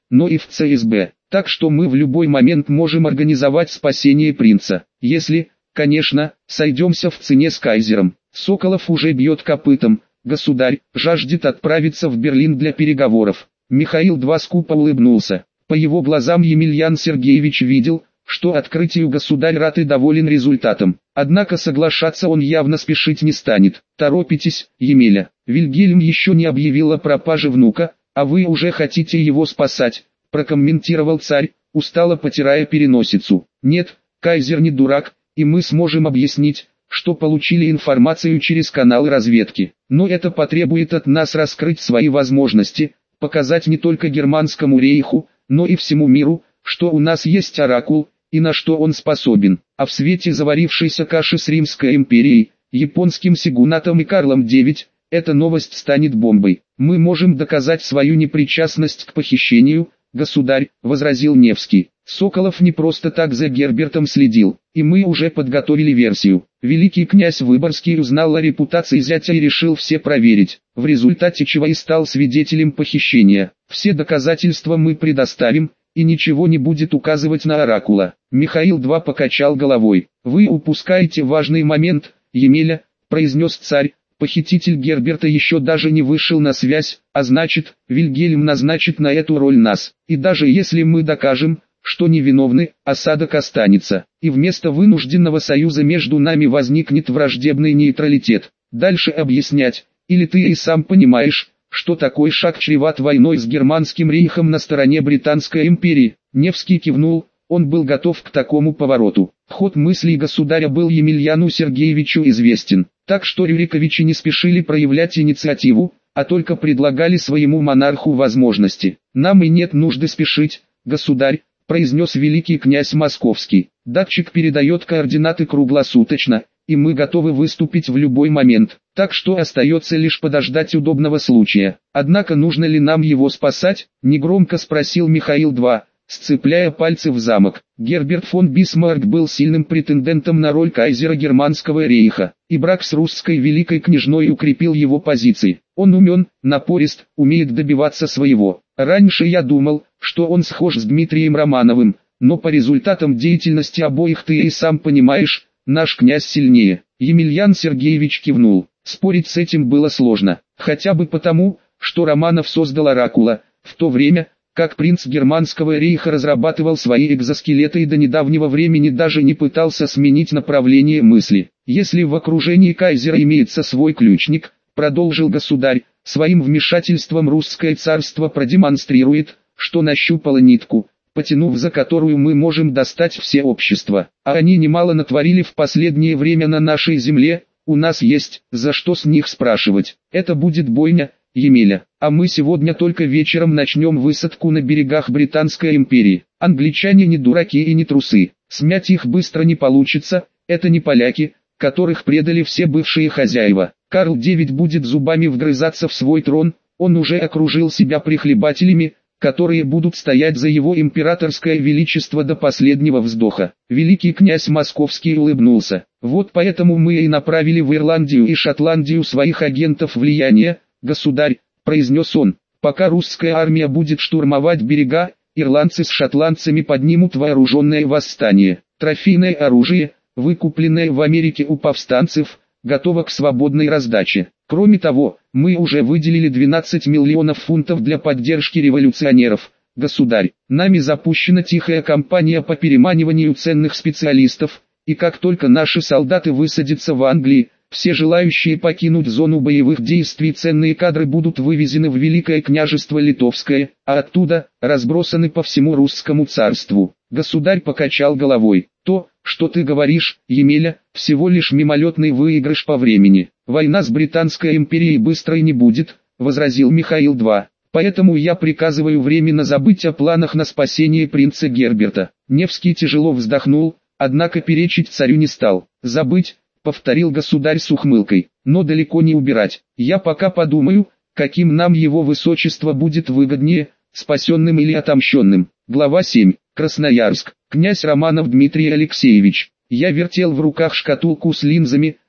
но и в ЦСБ. Так что мы в любой момент можем организовать спасение принца. Если, конечно, сойдемся в цене с кайзером. Соколов уже бьет копытом. Государь жаждет отправиться в Берлин для переговоров. Михаил два скупо улыбнулся. По его глазам Емельян Сергеевич видел, что открытию государь рад и доволен результатом. Однако соглашаться он явно спешить не станет. Торопитесь, Емеля. Вильгельм еще не объявил о пропаже внука, а вы уже хотите его спасать, прокомментировал царь, устало потирая переносицу. Нет, кайзер не дурак, и мы сможем объяснить, что получили информацию через каналы разведки. Но это потребует от нас раскрыть свои возможности, показать не только германскому рейху, но и всему миру, что у нас есть оракул, и на что он способен. А в свете заварившейся каши с Римской империей, японским сигунатом и Карлом девятым, эта новость станет бомбой. Мы можем доказать свою непричастность к похищению, государь, возразил Невский. Соколов не просто так за Гербертом следил, и мы уже подготовили версию. Великий князь Выборгский узнал о репутации зятя и решил все проверить, в результате чего и стал свидетелем похищения. Все доказательства мы предоставим, и ничего не будет указывать на оракула. Михаил два покачал головой. Вы упускаете важный момент, Емеля, произнес царь. Похититель Герберта еще даже не вышел на связь, а значит, Вильгельм назначит на эту роль нас. И даже если мы докажем, что невиновны, осадок останется, и вместо вынужденного союза между нами возникнет враждебный нейтралитет. Дальше объяснять, или ты и сам понимаешь, что такой шаг чреват войной с германским рейхом на стороне Британской империи. Невский кивнул, он был готов к такому повороту. Ход мыслей государя был Емельяну Сергеевичу известен, так что Рюриковичи не спешили проявлять инициативу, а только предлагали своему монарху возможности. Нам и нет нужды спешить, государь, произнес великий князь Московский. Датчик передает координаты круглосуточно, и мы готовы выступить в любой момент, так что остается лишь подождать удобного случая. Однако нужно ли нам его спасать? Негромко спросил Михаил два, сцепляя пальцы в замок. Герберт фон Бисмарк был сильным претендентом на роль кайзера германского рейха, и брак с русской великой княжной укрепил его позиции. Он умен, напорист, умеет добиваться своего. Раньше я думал, что он схож с Дмитрием Романовым, но по результатам деятельности обоих ты и сам понимаешь, наш князь сильнее. Емельян Сергеевич кивнул. Спорить с этим было сложно, хотя бы потому, что Романов создал оракула, в то время, как принц германского рейха разрабатывал свои экзоскелеты и до недавнего времени даже не пытался сменить направление мысли. Если в окружении кайзера имеется свой ключник, продолжил государь, своим вмешательством русское царство продемонстрирует, что нащупало нитку, потянув за которую мы можем достать все общества. А они немало натворили в последнее время на нашей земле, у нас есть, за что с них спрашивать. Это будет бойня, Емеля, а мы сегодня только вечером начнем высадку на берегах Британской империи. Англичане не дураки и не трусы, смять их быстро не получится, это не поляки, которых предали все бывшие хозяева. Карл девятый будет зубами вгрызаться в свой трон, он уже окружил себя прихлебателями, которые будут стоять за его императорское величество до последнего вздоха. Великий князь Московский улыбнулся. Вот поэтому мы и направили в Ирландию и Шотландию своих агентов влияния, государь, произнес он. Пока русская армия будет штурмовать берега, ирландцы с шотландцами поднимут вооруженное восстание. Трофейное оружие, выкупленное в Америке у повстанцев, готово к свободной раздаче. Кроме того, мы уже выделили двенадцать миллионов фунтов для поддержки революционеров. Государь, нами запущена тихая кампания по переманиванию ценных специалистов, и как только наши солдаты высадятся в Англии, все желающие покинуть зону боевых действий ценные кадры будут вывезены в Великое княжество Литовское, а оттуда разбросаны по всему русскому царству. Государь покачал головой. То, что ты говоришь, Емеля, всего лишь мимолетный выигрыш по времени. Война с Британской империей быстрой не будет, возразил Михаил два. Поэтому я приказываю временно забыть о планах на спасение принца Герберта. Невский тяжело вздохнул, однако перечить царю не стал. Забыть, повторил государь с ухмылкой, но далеко не убирать. Я пока подумаю, каким нам его высочество будет выгоднее, спасенным или отомщенным. Глава семь. Красноярск. Князь Романов Дмитрий Алексеевич. Я вертел в руках шкатулку с линзами,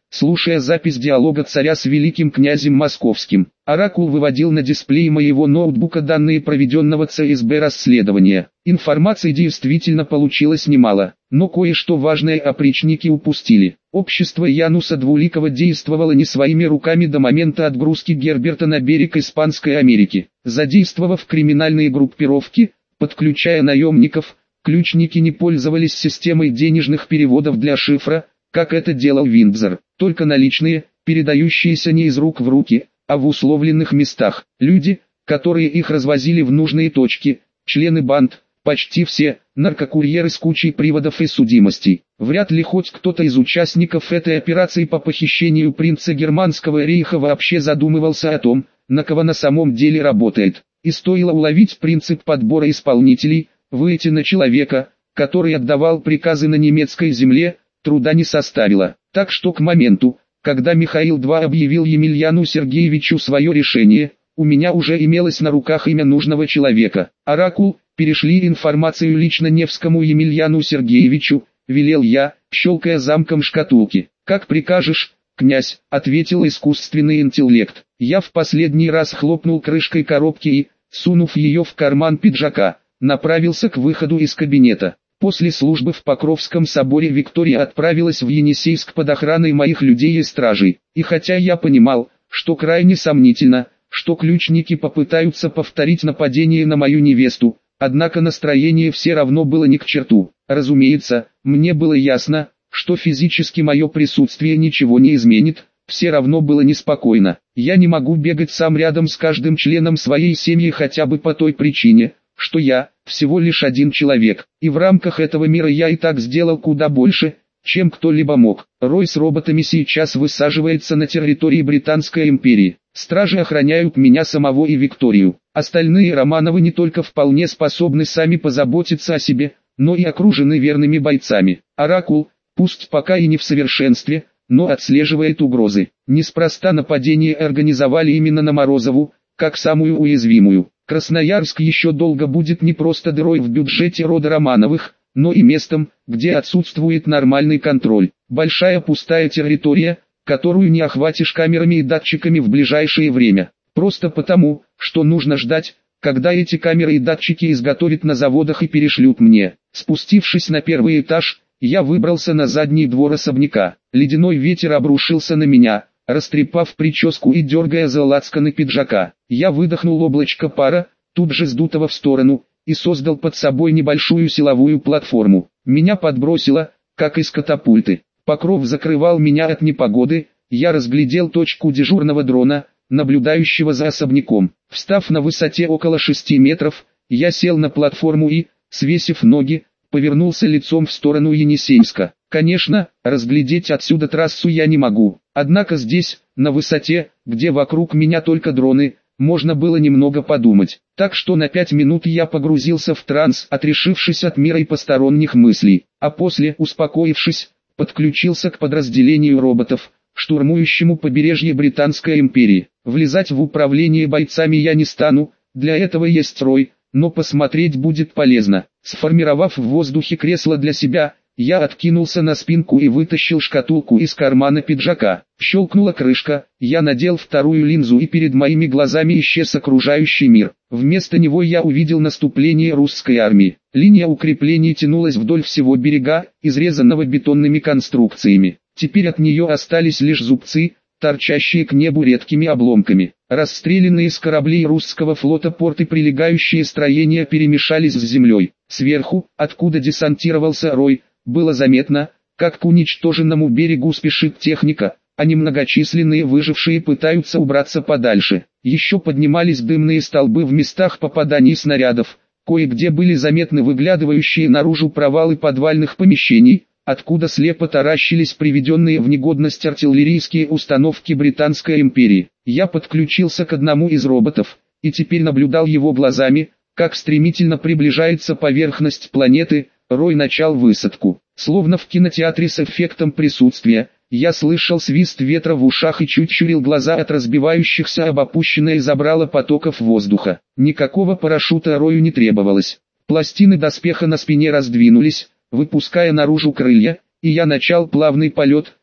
слушая запись диалога царя с великим князем Московским. Оракул выводил на дисплей моего ноутбука данные проведенного ЦСБ расследования. Информации действительно получилось немало, но кое-что важное опричники упустили. Общество Януса Двуликого действовало не своими руками до момента отгрузки Герберта на берег Испанской Америки. Задействовав криминальные группировки, подключая наемников, ключники не пользовались системой денежных переводов для шифра, как это делал Виндзор, только наличные, передающиеся не из рук в руки, а в условленных местах. Люди, которые их развозили в нужные точки, члены банд, почти все, наркокурьеры с кучей приводов и судимостей. Вряд ли хоть кто-то из участников этой операции по похищению принца Германского рейха вообще задумывался о том, на кого на самом деле работает. И стоило уловить принцип подбора исполнителей, выйти на человека, который отдавал приказы на немецкой земле, труда не составило. Так что к моменту, когда Михаил два объявил Емельяну Сергеевичу свое решение, у меня уже имелось на руках имя нужного человека. Оракул, перешли информацию лично Невскому Емельяну Сергеевичу, велел я, щелкая замком шкатулки. «Как прикажешь, князь», — ответил искусственный интеллект. Я в последний раз хлопнул крышкой коробки и, сунув ее в карман пиджака, направился к выходу из кабинета. После службы в Покровском соборе Виктория отправилась в Енисейск под охраной моих людей и стражей. И хотя я понимал, что крайне сомнительно, что ключники попытаются повторить нападение на мою невесту, однако настроение все равно было не к черту. Разумеется, мне было ясно, что физически мое присутствие ничего не изменит, все равно было неспокойно. Я не могу бегать сам рядом с каждым членом своей семьи хотя бы по той причине, что я всего лишь один человек, и в рамках этого мира я и так сделал куда больше, чем кто-либо мог. Рой с роботами сейчас высаживается на территории Британской империи. Стражи охраняют меня самого и Викторию. Остальные Романовы не только вполне способны сами позаботиться о себе, но и окружены верными бойцами. Оракул, пусть пока и не в совершенстве, но отслеживает угрозы. Неспроста нападение организовали именно на Морозову, как самую уязвимую. Красноярск еще долго будет не просто дырой в бюджете рода Романовых, но и местом, где отсутствует нормальный контроль. Большая пустая территория, которую не охватишь камерами и датчиками в ближайшее время. Просто потому, что нужно ждать, когда эти камеры и датчики изготовят на заводах и перешлют мне. Спустившись на первый этаж, я выбрался на задний двор особняка. Ледяной ветер обрушился на меня, растрепав прическу и дергая за лацканы пиджака. Я выдохнул облачко пара, тут же сдутого в сторону, и создал под собой небольшую силовую платформу. Меня подбросило, как из катапульты. Покров закрывал меня от непогоды, я разглядел точку дежурного дрона, наблюдающего за особняком. Встав на высоте около шести метров, я сел на платформу и, свесив ноги, повернулся лицом в сторону Енисейска. Конечно, разглядеть отсюда трассу я не могу, однако здесь, на высоте, где вокруг меня только дроны, можно было немного подумать. Так что на пять минут я погрузился в транс, отрешившись от мира и посторонних мыслей, а после, успокоившись, подключился к подразделению роботов, штурмующему побережье Британской империи. Влезать в управление бойцами я не стану, для этого есть Рой, но посмотреть будет полезно. Сформировав в воздухе кресло для себя, я откинулся на спинку и вытащил шкатулку из кармана пиджака. Щелкнула крышка, я надел вторую линзу и перед моими глазами исчез окружающий мир. Вместо него я увидел наступление русской армии. Линия укреплений тянулась вдоль всего берега, изрезанного бетонными конструкциями. Теперь от нее остались лишь зубцы, торчащие к небу редкими обломками. Расстрелянные с кораблей русского флота порты прилегающие строения перемешались с землей. Сверху, откуда десантировался Рой, было заметно, как к уничтоженному берегу спешит техника, а немногочисленные выжившие пытаются убраться подальше. Еще поднимались дымные столбы в местах попаданий снарядов, кое-где были заметны выглядывающие наружу провалы подвальных помещений, откуда слепо таращились приведенные в негодность артиллерийские установки Британской империи. Я подключился к одному из роботов, и теперь наблюдал его глазами, как стремительно приближается поверхность планеты. Рой начал высадку. Словно в кинотеатре с эффектом присутствия, я слышал свист ветра в ушах и чуть щурил глаза от разбивающихся об опущенное забрало потоков воздуха. Никакого парашюта Рою не требовалось. Пластины доспеха на спине раздвинулись, выпуская наружу крылья, и я начал плавный полет,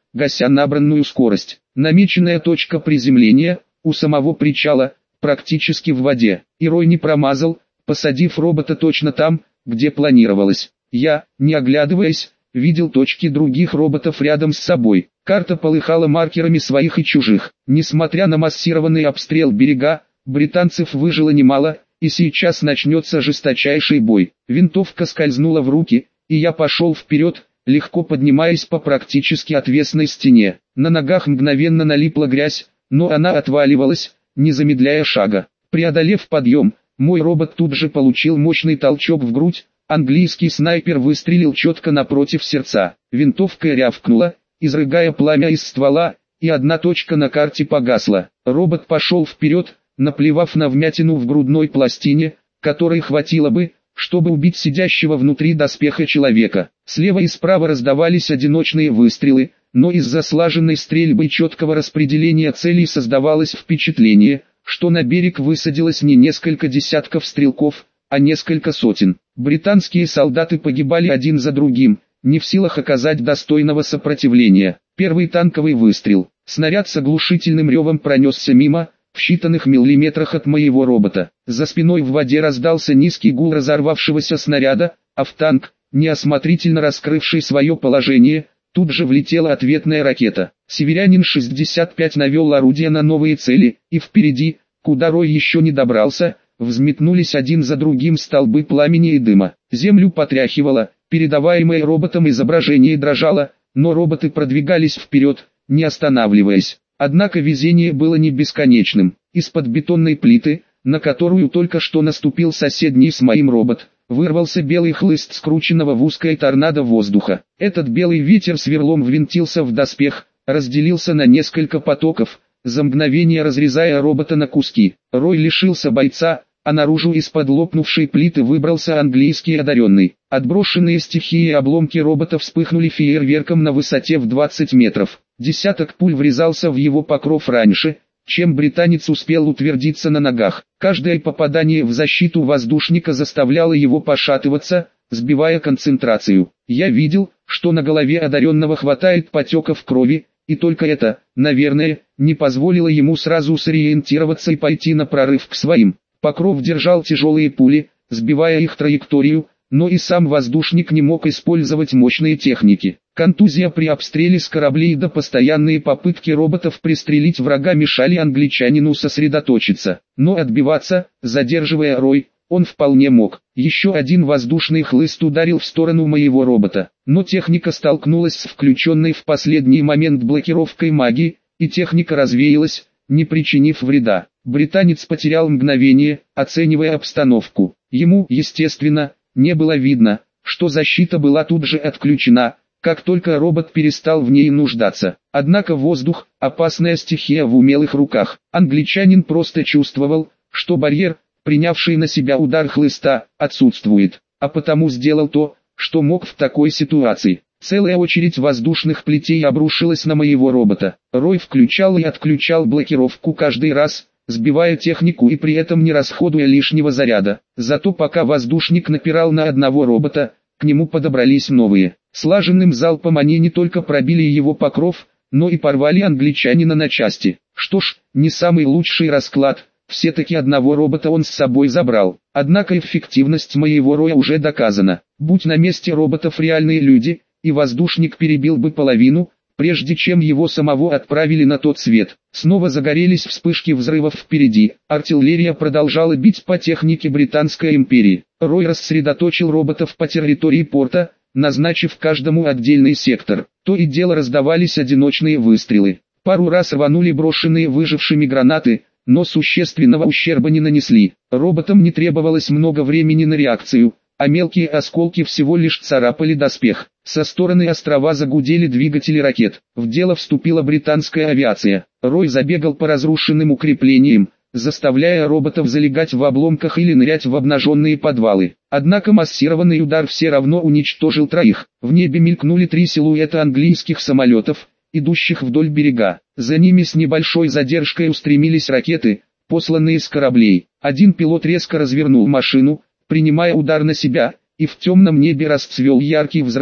гася набранную скорость. Намеченная точка приземления, у самого причала, практически в воде. И Рой не промазал, посадив робота точно там, где планировалось. Я, не оглядываясь, видел точки других роботов рядом с собой. Карта полыхала маркерами своих и чужих. Несмотря на массированный обстрел берега, британцев выжило немало, и сейчас начнется жесточайший бой. Винтовка скользнула в руки, и я пошел вперед, легко поднимаясь по практически отвесной стене. На ногах мгновенно налипла грязь, но она отваливалась, не замедляя шага. Преодолев подъем, мой робот тут же получил мощный толчок в грудь, английский снайпер выстрелил четко напротив сердца. Винтовка рявкнула, изрыгая пламя из ствола, и одна точка на карте погасла. Робот пошел вперед, наплевав на вмятину в грудной пластине, которой хватило бы, чтобы убить сидящего внутри доспеха человека. Слева и справа раздавались одиночные выстрелы, но из-за слаженной стрельбы и четкого распределения целей создавалось впечатление, что на берег высадилось не несколько десятков стрелков, а несколько сотен. Британские солдаты погибали один за другим, не в силах оказать достойного сопротивления. Первый танковый выстрел. Снаряд с оглушительным ревом пронесся мимо, в считанных миллиметрах от моего робота. За спиной в воде раздался низкий гул разорвавшегося снаряда, а в танк, неосмотрительно раскрывший свое положение, тут же влетела ответная ракета. Северянин шестьдесят пять навел орудие на новые цели, и впереди, куда Рой еще не добрался, взметнулись один за другим столбы пламени и дыма. Землю потряхивало, передаваемое роботом изображение дрожало, но роботы продвигались вперед, не останавливаясь. Однако везение было не бесконечным. Из-под бетонной плиты, на которую только что наступил соседний с моим робот, вырвался белый хлыст скрученного в узкое торнадо воздуха. Этот белый ветер сверлом ввинтился в доспех, разделился на несколько потоков, за мгновение разрезая робота на куски. Рой лишился бойца, а наружу из-под лопнувшей плиты выбрался английский одаренный. Отброшенные стихией обломки робота вспыхнули фейерверком на высоте в двадцать метров. Десяток пуль врезался в его покров раньше, чем британец успел утвердиться на ногах. Каждое попадание в защиту воздушника заставляло его пошатываться, сбивая концентрацию. Я видел, что на голове одаренного хватает потеков крови, и только это, наверное, не позволило ему сразу сориентироваться и пойти на прорыв к своим. Покров держал тяжелые пули, сбивая их траекторию, но и сам воздушник не мог использовать мощные техники. Контузия при обстреле с кораблей да постоянные попытки роботов пристрелить врага мешали англичанину сосредоточиться. Но отбиваться, задерживая Рой, он вполне мог. Еще один воздушный хлыст ударил в сторону моего робота, но техника столкнулась с включенной в последний момент блокировкой магии, и техника развеялась, не причинив вреда. Британец потерял мгновение, оценивая обстановку. Ему, естественно, не было видно, что защита была тут же отключена, как только робот перестал в ней нуждаться. Однако воздух – опасная стихия в умелых руках. Англичанин просто чувствовал, что барьер, принявший на себя удар хлыста, отсутствует, а потому сделал то, что мог в такой ситуации. Целая очередь воздушных плетей обрушилась на моего робота. Рой включал и отключал блокировку каждый раз, сбивая технику и при этом не расходуя лишнего заряда. Зато пока воздушник напирал на одного робота, к нему подобрались новые. Слаженным залпом они не только пробили его покров, но и порвали англичанина на части. Что ж, не самый лучший расклад, все-таки одного робота он с собой забрал. Однако эффективность моего Роя уже доказана. Будь на месте роботов реальные люди, и воздушник перебил бы половину, прежде чем его самого отправили на тот свет. Снова загорелись вспышки взрывов впереди. Артиллерия продолжала бить по технике Британской империи. Рой рассредоточил роботов по территории порта, назначив каждому отдельный сектор. То и дело раздавались одиночные выстрелы. Пару раз рванули брошенные выжившими гранаты, но существенного ущерба не нанесли. Роботам не требовалось много времени на реакцию, а мелкие осколки всего лишь царапали доспех. Со стороны острова загудели двигатели ракет. В дело вступила британская авиация. Рой забегал по разрушенным укреплениям, заставляя роботов залегать в обломках или нырять в обнаженные подвалы. Однако массированный удар все равно уничтожил троих. В небе мелькнули три силуэта английских самолетов, идущих вдоль берега. За ними с небольшой задержкой устремились ракеты, посланные с кораблей. Один пилот резко развернул машину, принимая удар на себя, и в темном небе расцвел яркий взрыв,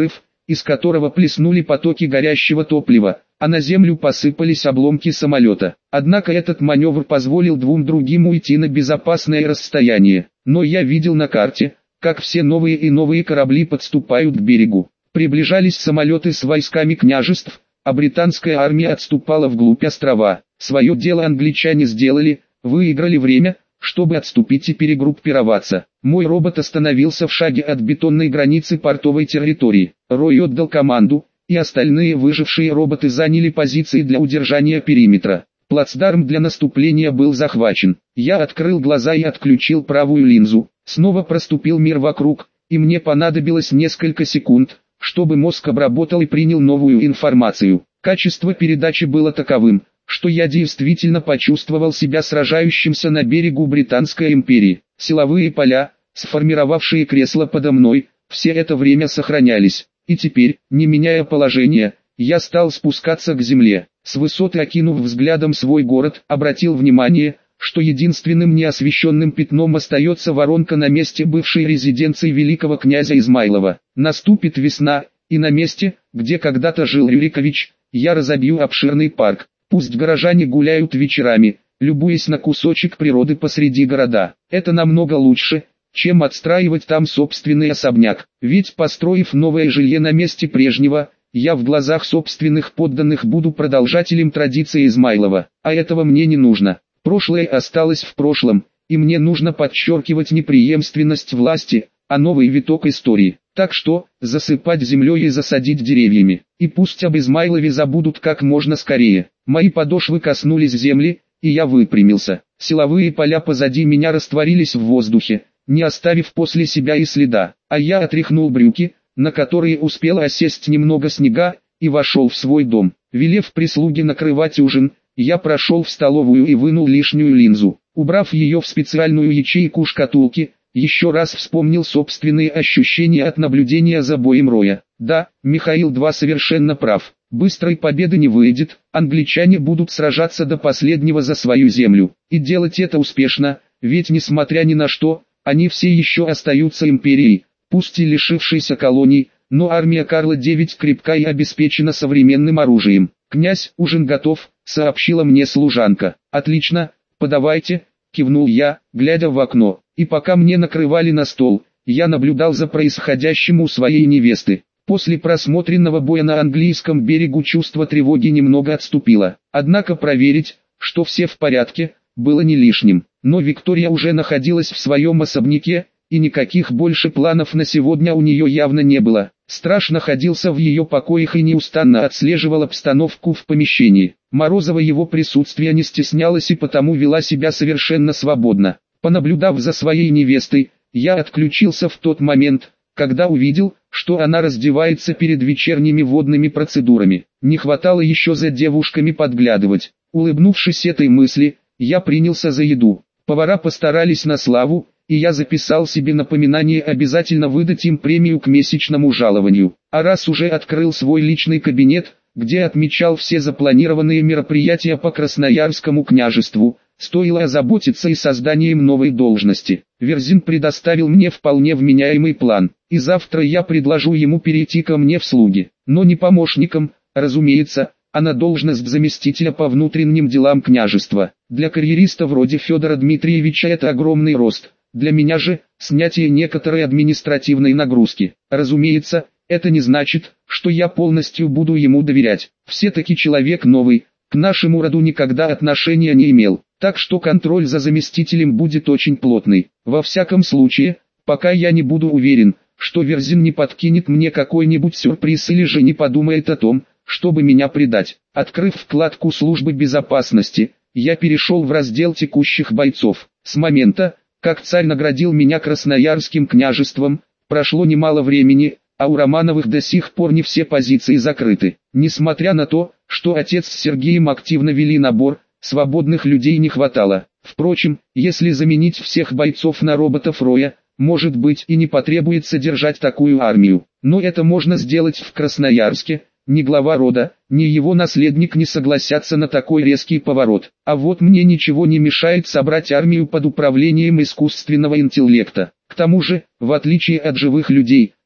из которого плеснули потоки горящего топлива, а на землю посыпались обломки самолета. Однако этот маневр позволил двум другим уйти на безопасное расстояние. Но я видел на карте, как все новые и новые корабли подступают к берегу. Приближались самолеты с войсками княжеств, а британская армия отступала вглубь острова. Свое дело англичане сделали, выиграли время, чтобы отступить и перегруппироваться. Мой робот остановился в шаге от бетонной границы портовой территории. Рой отдал команду, и остальные выжившие роботы заняли позиции для удержания периметра. Плацдарм для наступления был захвачен. Я открыл глаза и отключил правую линзу. Снова проступил мир вокруг, и мне понадобилось несколько секунд, чтобы мозг обработал и принял новую информацию. Качество передачи было таковым, что я действительно почувствовал себя сражающимся на берегу Британской империи. Силовые поля, сформировавшие кресло подо мной, все это время сохранялись. И теперь, не меняя положение, я стал спускаться к земле. С высоты окинув взглядом свой город, обратил внимание, что единственным неосвещенным пятном остается воронка на месте бывшей резиденции великого князя Измайлова. Наступит весна, и на месте, где когда-то жил Рюрикович, я разобью обширный парк. Пусть горожане гуляют вечерами, любуясь на кусочек природы посреди города. Это намного лучше, чем отстраивать там собственный особняк. Ведь построив новое жилье на месте прежнего, я в глазах собственных подданных буду продолжателем традиции Измайлова. А этого мне не нужно. Прошлое осталось в прошлом, и мне нужно подчеркивать непреемственность власти, а новый виток истории. Так что, засыпать землей и засадить деревьями. И пусть об Измайлове забудут как можно скорее. Мои подошвы коснулись земли, и я выпрямился. Силовые поля позади меня растворились в воздухе, не оставив после себя и следа. А я отряхнул брюки, на которые успело осесть немного снега, и вошел в свой дом. Велев прислуге накрывать ужин, я прошел в столовую и вынул лишнюю линзу. Убрав ее в специальную ячейку шкатулки, еще раз вспомнил собственные ощущения от наблюдения за боем Роя. Да, Михаил-два совершенно прав. Быстрой победы не выйдет, англичане будут сражаться до последнего за свою землю. И делать это успешно, ведь несмотря ни на что, они все еще остаются империей, пусть и лишившейся колоний, но армия Карла девятого крепка и обеспечена современным оружием. «Князь, ужин готов», — сообщила мне служанка. «Отлично, подавайте», — кивнул я, глядя в окно. И пока мне накрывали на стол, я наблюдал за происходящим у своей невесты. После просмотренного боя на английском берегу чувство тревоги немного отступило. Однако проверить, что все в порядке, было не лишним. Но Виктория уже находилась в своем особняке, и никаких больше планов на сегодня у нее явно не было. Страж находился в ее покоях и неустанно отслеживал обстановку в помещении. Морозова его присутствие не стеснялась и потому вела себя совершенно свободно. Понаблюдав за своей невестой, я отключился в тот момент, когда увидел, что она раздевается перед вечерними водными процедурами. Не хватало еще за девушками подглядывать. Улыбнувшись этой мысли, я принялся за еду. Повара постарались на славу, и я записал себе напоминание обязательно выдать им премию к месячному жалованию. А раз уже открыл свой личный кабинет, где отмечал все запланированные мероприятия по Красноярскому княжеству, стоило озаботиться и созданием новой должности. Верзин предоставил мне вполне вменяемый план, и завтра я предложу ему перейти ко мне в слуги, но не помощником, разумеется, а на должность заместителя по внутренним делам княжества. Для карьериста вроде Федора Дмитриевича это огромный рост, для меня же снятие некоторой административной нагрузки. Разумеется, это не значит, что я полностью буду ему доверять. Все-таки человек новый, к нашему роду никогда отношения не имел, так что контроль за заместителем будет очень плотный. Во всяком случае, пока я не буду уверен, что Верзин не подкинет мне какой-нибудь сюрприз или же не подумает о том, чтобы меня предать. Открыв вкладку службы безопасности, я перешел в раздел текущих бойцов. С момента, как царь наградил меня Красноярским княжеством, прошло немало времени, а у Романовых до сих пор не все позиции закрыты. Несмотря на то, что отец с Сергеем активно вели набор, свободных людей не хватало. Впрочем, если заменить всех бойцов на роботов Роя, может быть и не потребуется держать такую армию. Но это можно сделать в Красноярске. Ни глава рода, ни его наследник не согласятся на такой резкий поворот. А вот мне ничего не мешает собрать армию под управлением искусственного интеллекта. К тому же, в отличие от живых людей,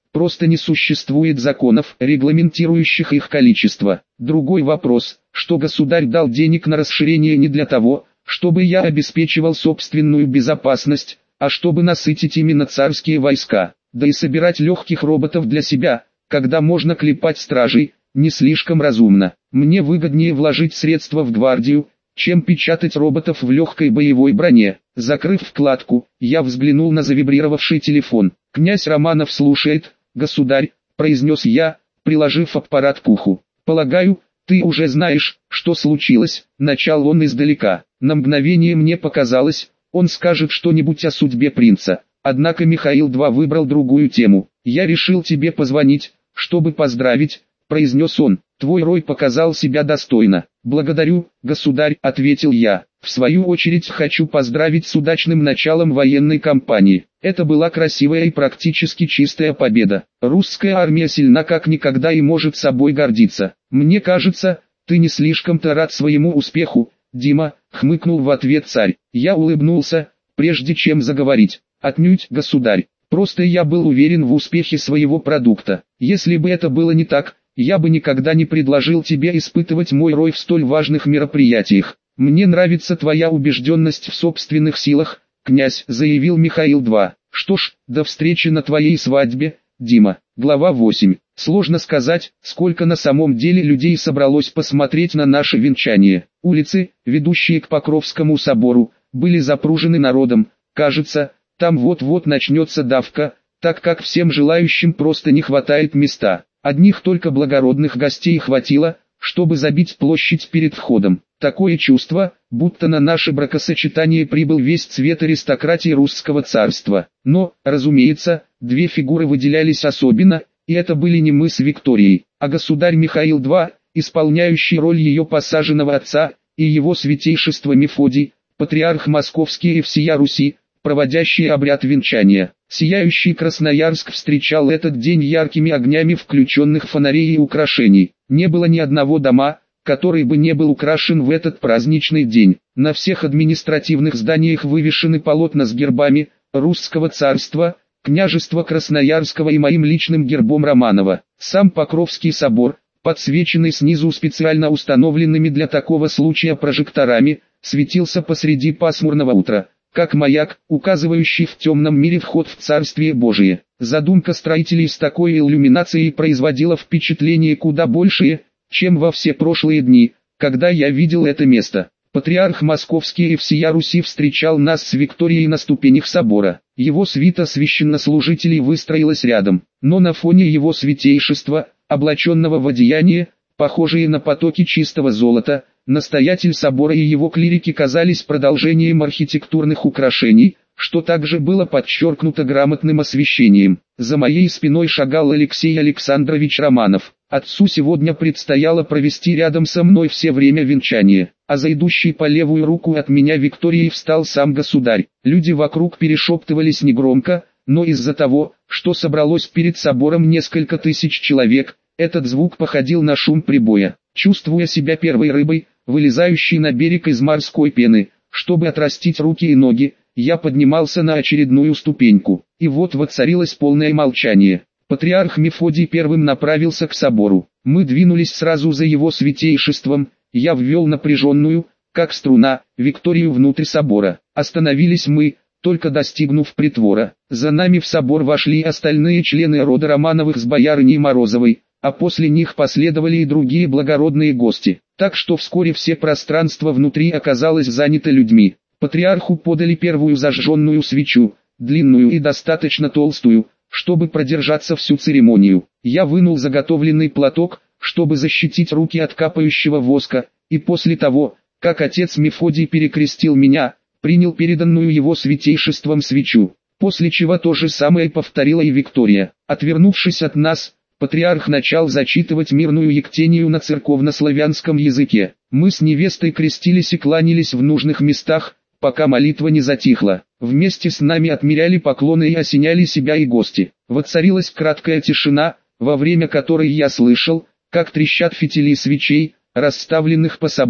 просто не существует законов, регламентирующих их количество. Другой вопрос, что государь дал денег на расширение не для того, чтобы я обеспечивал собственную безопасность, а чтобы насытить именно царские войска, да и собирать легких роботов для себя, когда можно клепать стражей, не слишком разумно. Мне выгоднее вложить средства в гвардию, чем печатать роботов в легкой боевой броне. Закрыв вкладку, я взглянул на завибрировавший телефон. «Князь Романов слушает, государь», — произнес я, приложив аппарат к уху. «Полагаю, ты уже знаешь, что случилось», — начал он издалека. На мгновение мне показалось, он скажет что-нибудь о судьбе принца. Однако Михаил-два выбрал другую тему. «Я решил тебе позвонить, чтобы поздравить», — произнес он. «Твой рой показал себя достойно». «Благодарю, государь», — ответил я. «В свою очередь хочу поздравить с удачным началом военной кампании. Это была красивая и практически чистая победа. Русская армия сильна как никогда и может собой гордиться. Мне кажется, ты не слишком-то рад своему успеху, Дима», — хмыкнул в ответ царь. Я улыбнулся, прежде чем заговорить. «Отнюдь, государь. Просто я был уверен в успехе своего продукта. Если бы это было не так, я бы никогда не предложил тебе испытывать мой рой в столь важных мероприятиях. Мне нравится твоя убежденность в собственных силах, князь», — заявил Михаил-два. «Что ж, до встречи на твоей свадьбе, Дима». Глава восемь. Сложно сказать, сколько на самом деле людей собралось посмотреть на наше венчание. Улицы, ведущие к Покровскому собору, были запружены народом. Кажется, там вот-вот начнется давка, так как всем желающим просто не хватает места. Одних только благородных гостей хватило, чтобы забить площадь перед входом. Такое чувство, будто на наше бракосочетание прибыл весь цвет аристократии русского царства. Но, разумеется, две фигуры выделялись особенно, и это были не мы с Викторией, а государь Михаил-два, исполняющий роль ее посаженного отца, и его святейшество Мефодий, патриарх Московский и всея Руси, проводящий обряд венчания. Сияющий Красноярск встречал этот день яркими огнями включенных фонарей и украшений. Не было ни одного дома, который бы не был украшен в этот праздничный день. На всех административных зданиях вывешены полотна с гербами русского царства, княжества Красноярского и моим личным гербом Романова. Сам Покровский собор, подсвеченный снизу специально установленными для такого случая прожекторами, светился посреди пасмурного утра, как маяк, указывающий в темном мире вход в Царствие Божие. Задумка строителей с такой иллюминацией производила впечатление куда большее, чем во все прошлые дни, когда я видел это место. Патриарх Московский и всея Руси встречал нас с Викторией на ступенях собора. Его свита священнослужителей выстроилась рядом, но на фоне его святейшества, облаченного в одеяние, похожие на потоки чистого золота, настоятель собора и его клирики казались продолжением архитектурных украшений, что также было подчеркнуто грамотным освещением. За моей спиной шагал Алексей Александрович Романов. Отцу сегодня предстояло провести рядом со мной все время венчания, а за идущей по левую руку от меня Викторией встал сам государь. Люди вокруг перешептывались негромко, но из-за того, что собралось перед собором несколько тысяч человек, этот звук походил на шум прибоя. Чувствуя себя первой рыбой, вылезающей на берег из морской пены, чтобы отрастить руки и ноги, я поднимался на очередную ступеньку, и вот воцарилось полное молчание. Патриарх Мефодий первым направился к собору. Мы двинулись сразу за его святейшеством, я ввел напряженную, как струна, Викторию внутрь собора. Остановились мы, только достигнув притвора. За нами в собор вошли остальные члены рода Романовых с боярыней Морозовой, а после них последовали и другие благородные гости. Так что вскоре все пространство внутри оказалось занято людьми. Патриарху подали первую зажженную свечу, длинную и достаточно толстую, чтобы продержаться всю церемонию. Я вынул заготовленный платок, чтобы защитить руки от капающего воска, и после того, как отец Мефодий перекрестил меня, принял переданную его святейшеством свечу, после чего то же самое повторила и Виктория. Отвернувшись от нас, патриарх начал зачитывать мирную ектению на церковнославянском языке. Мы с невестой крестились и кланялись в нужных местах, пока молитва не затихла. Вместе с нами отмеряли поклоны и осеняли себя и гости. Воцарилась краткая тишина, во время которой я слышал, как трещат фитили свечей, расставленных по собору.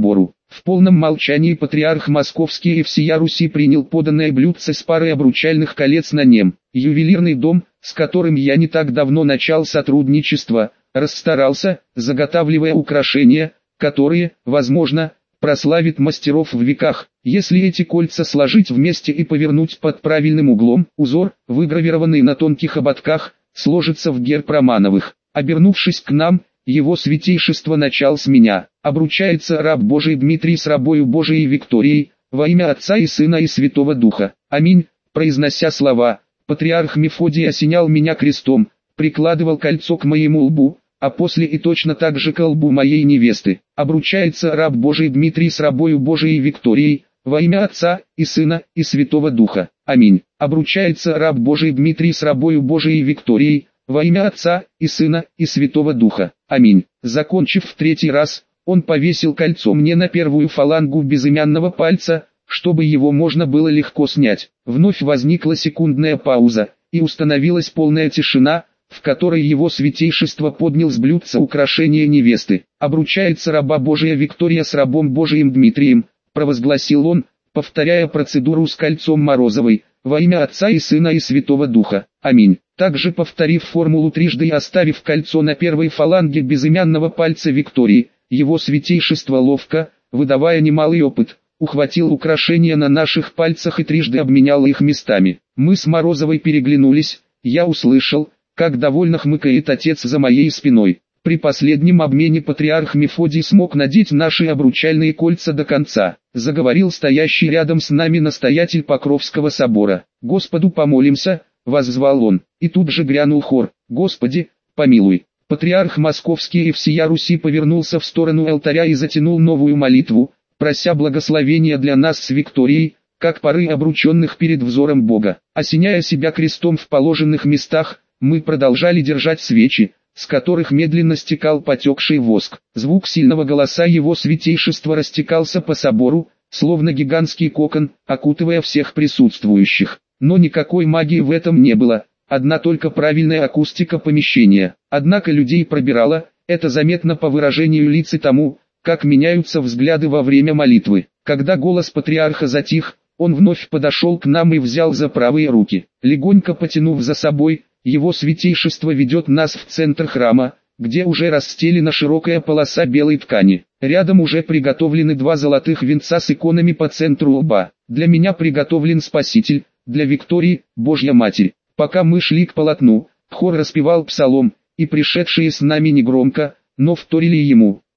В полном молчании патриарх Московский и всея Руси принял поданное блюдце с парой обручальных колец на нем. Ювелирный дом, с которым я не так давно начал сотрудничество, расстарался, заготавливая украшения, которые, возможно, прославит мастеров в веках. Если эти кольца сложить вместе и повернуть под правильным углом, узор, выгравированный на тонких ободках, сложится в герб Романовых. Обернувшись к нам, его святейшество начал с меня. Обручается раб Божий Дмитрий с рабою Божией Викторией, во имя Отца и Сына и Святого Духа. Аминь. Произнося слова, патриарх Мефодий осенял меня крестом, прикладывал кольцо к моему лбу, а после и точно так же к лбу моей невесты. Обручается раб Божий Дмитрий с рабою Божией Викторией, во имя Отца, и Сына, и Святого Духа. Аминь. Обручается раб Божий Дмитрий с рабою Божией Викторией, во имя Отца, и Сына, и Святого Духа. Аминь. Закончив в третий раз, он повесил кольцо мне на первую фалангу безымянного пальца, чтобы его можно было легко снять. Вновь возникла секундная пауза, и установилась полная тишина, в которой его святейшество поднял с блюдца украшения невесты. Обручается раба Божия Виктория с рабом Божиим Дмитрием, провозгласил он, повторяя процедуру с кольцом Морозовой, во имя Отца и Сына и Святого Духа. Аминь. Также повторив формулу трижды и оставив кольцо на первой фаланге безымянного пальца Виктории, его святейшество ловко, выдавая немалый опыт, ухватил украшения на наших пальцах и трижды обменял их местами. Мы с Морозовой переглянулись, я услышал, как довольно хмыкает отец за моей спиной. При последнем обмене патриарх Мефодий смог надеть наши обручальные кольца до конца. Заговорил стоящий рядом с нами настоятель Покровского собора. «Господу помолимся», — воззвал он, и тут же грянул хор: «Господи, помилуй». Патриарх Московский и всея Руси повернулся в сторону алтаря и затянул новую молитву, прося благословения для нас с Викторией, как пары обрученных перед взором Бога. Осеняя себя крестом в положенных местах, мы продолжали держать свечи, с которых медленно стекал потекший воск. Звук сильного голоса его святейшества растекался по собору, словно гигантский кокон, окутывая всех присутствующих. Но никакой магии в этом не было, одна только правильная акустика помещения. Однако людей пробирало, это заметно по выражению лиц и тому, как меняются взгляды во время молитвы. Когда голос патриарха затих, он вновь подошел к нам и взял за правые руки. Легонько потянув за собой, его святейшество ведет нас в центр храма, где уже расстелена широкая полоса белой ткани. Рядом уже приготовлены два золотых венца с иконами по центру лба. Для меня приготовлен Спаситель, для Виктории – Божья Матерь. Пока мы шли к полотну, хор распевал псалом, и пришедшие с нами негромко, но вторили ему.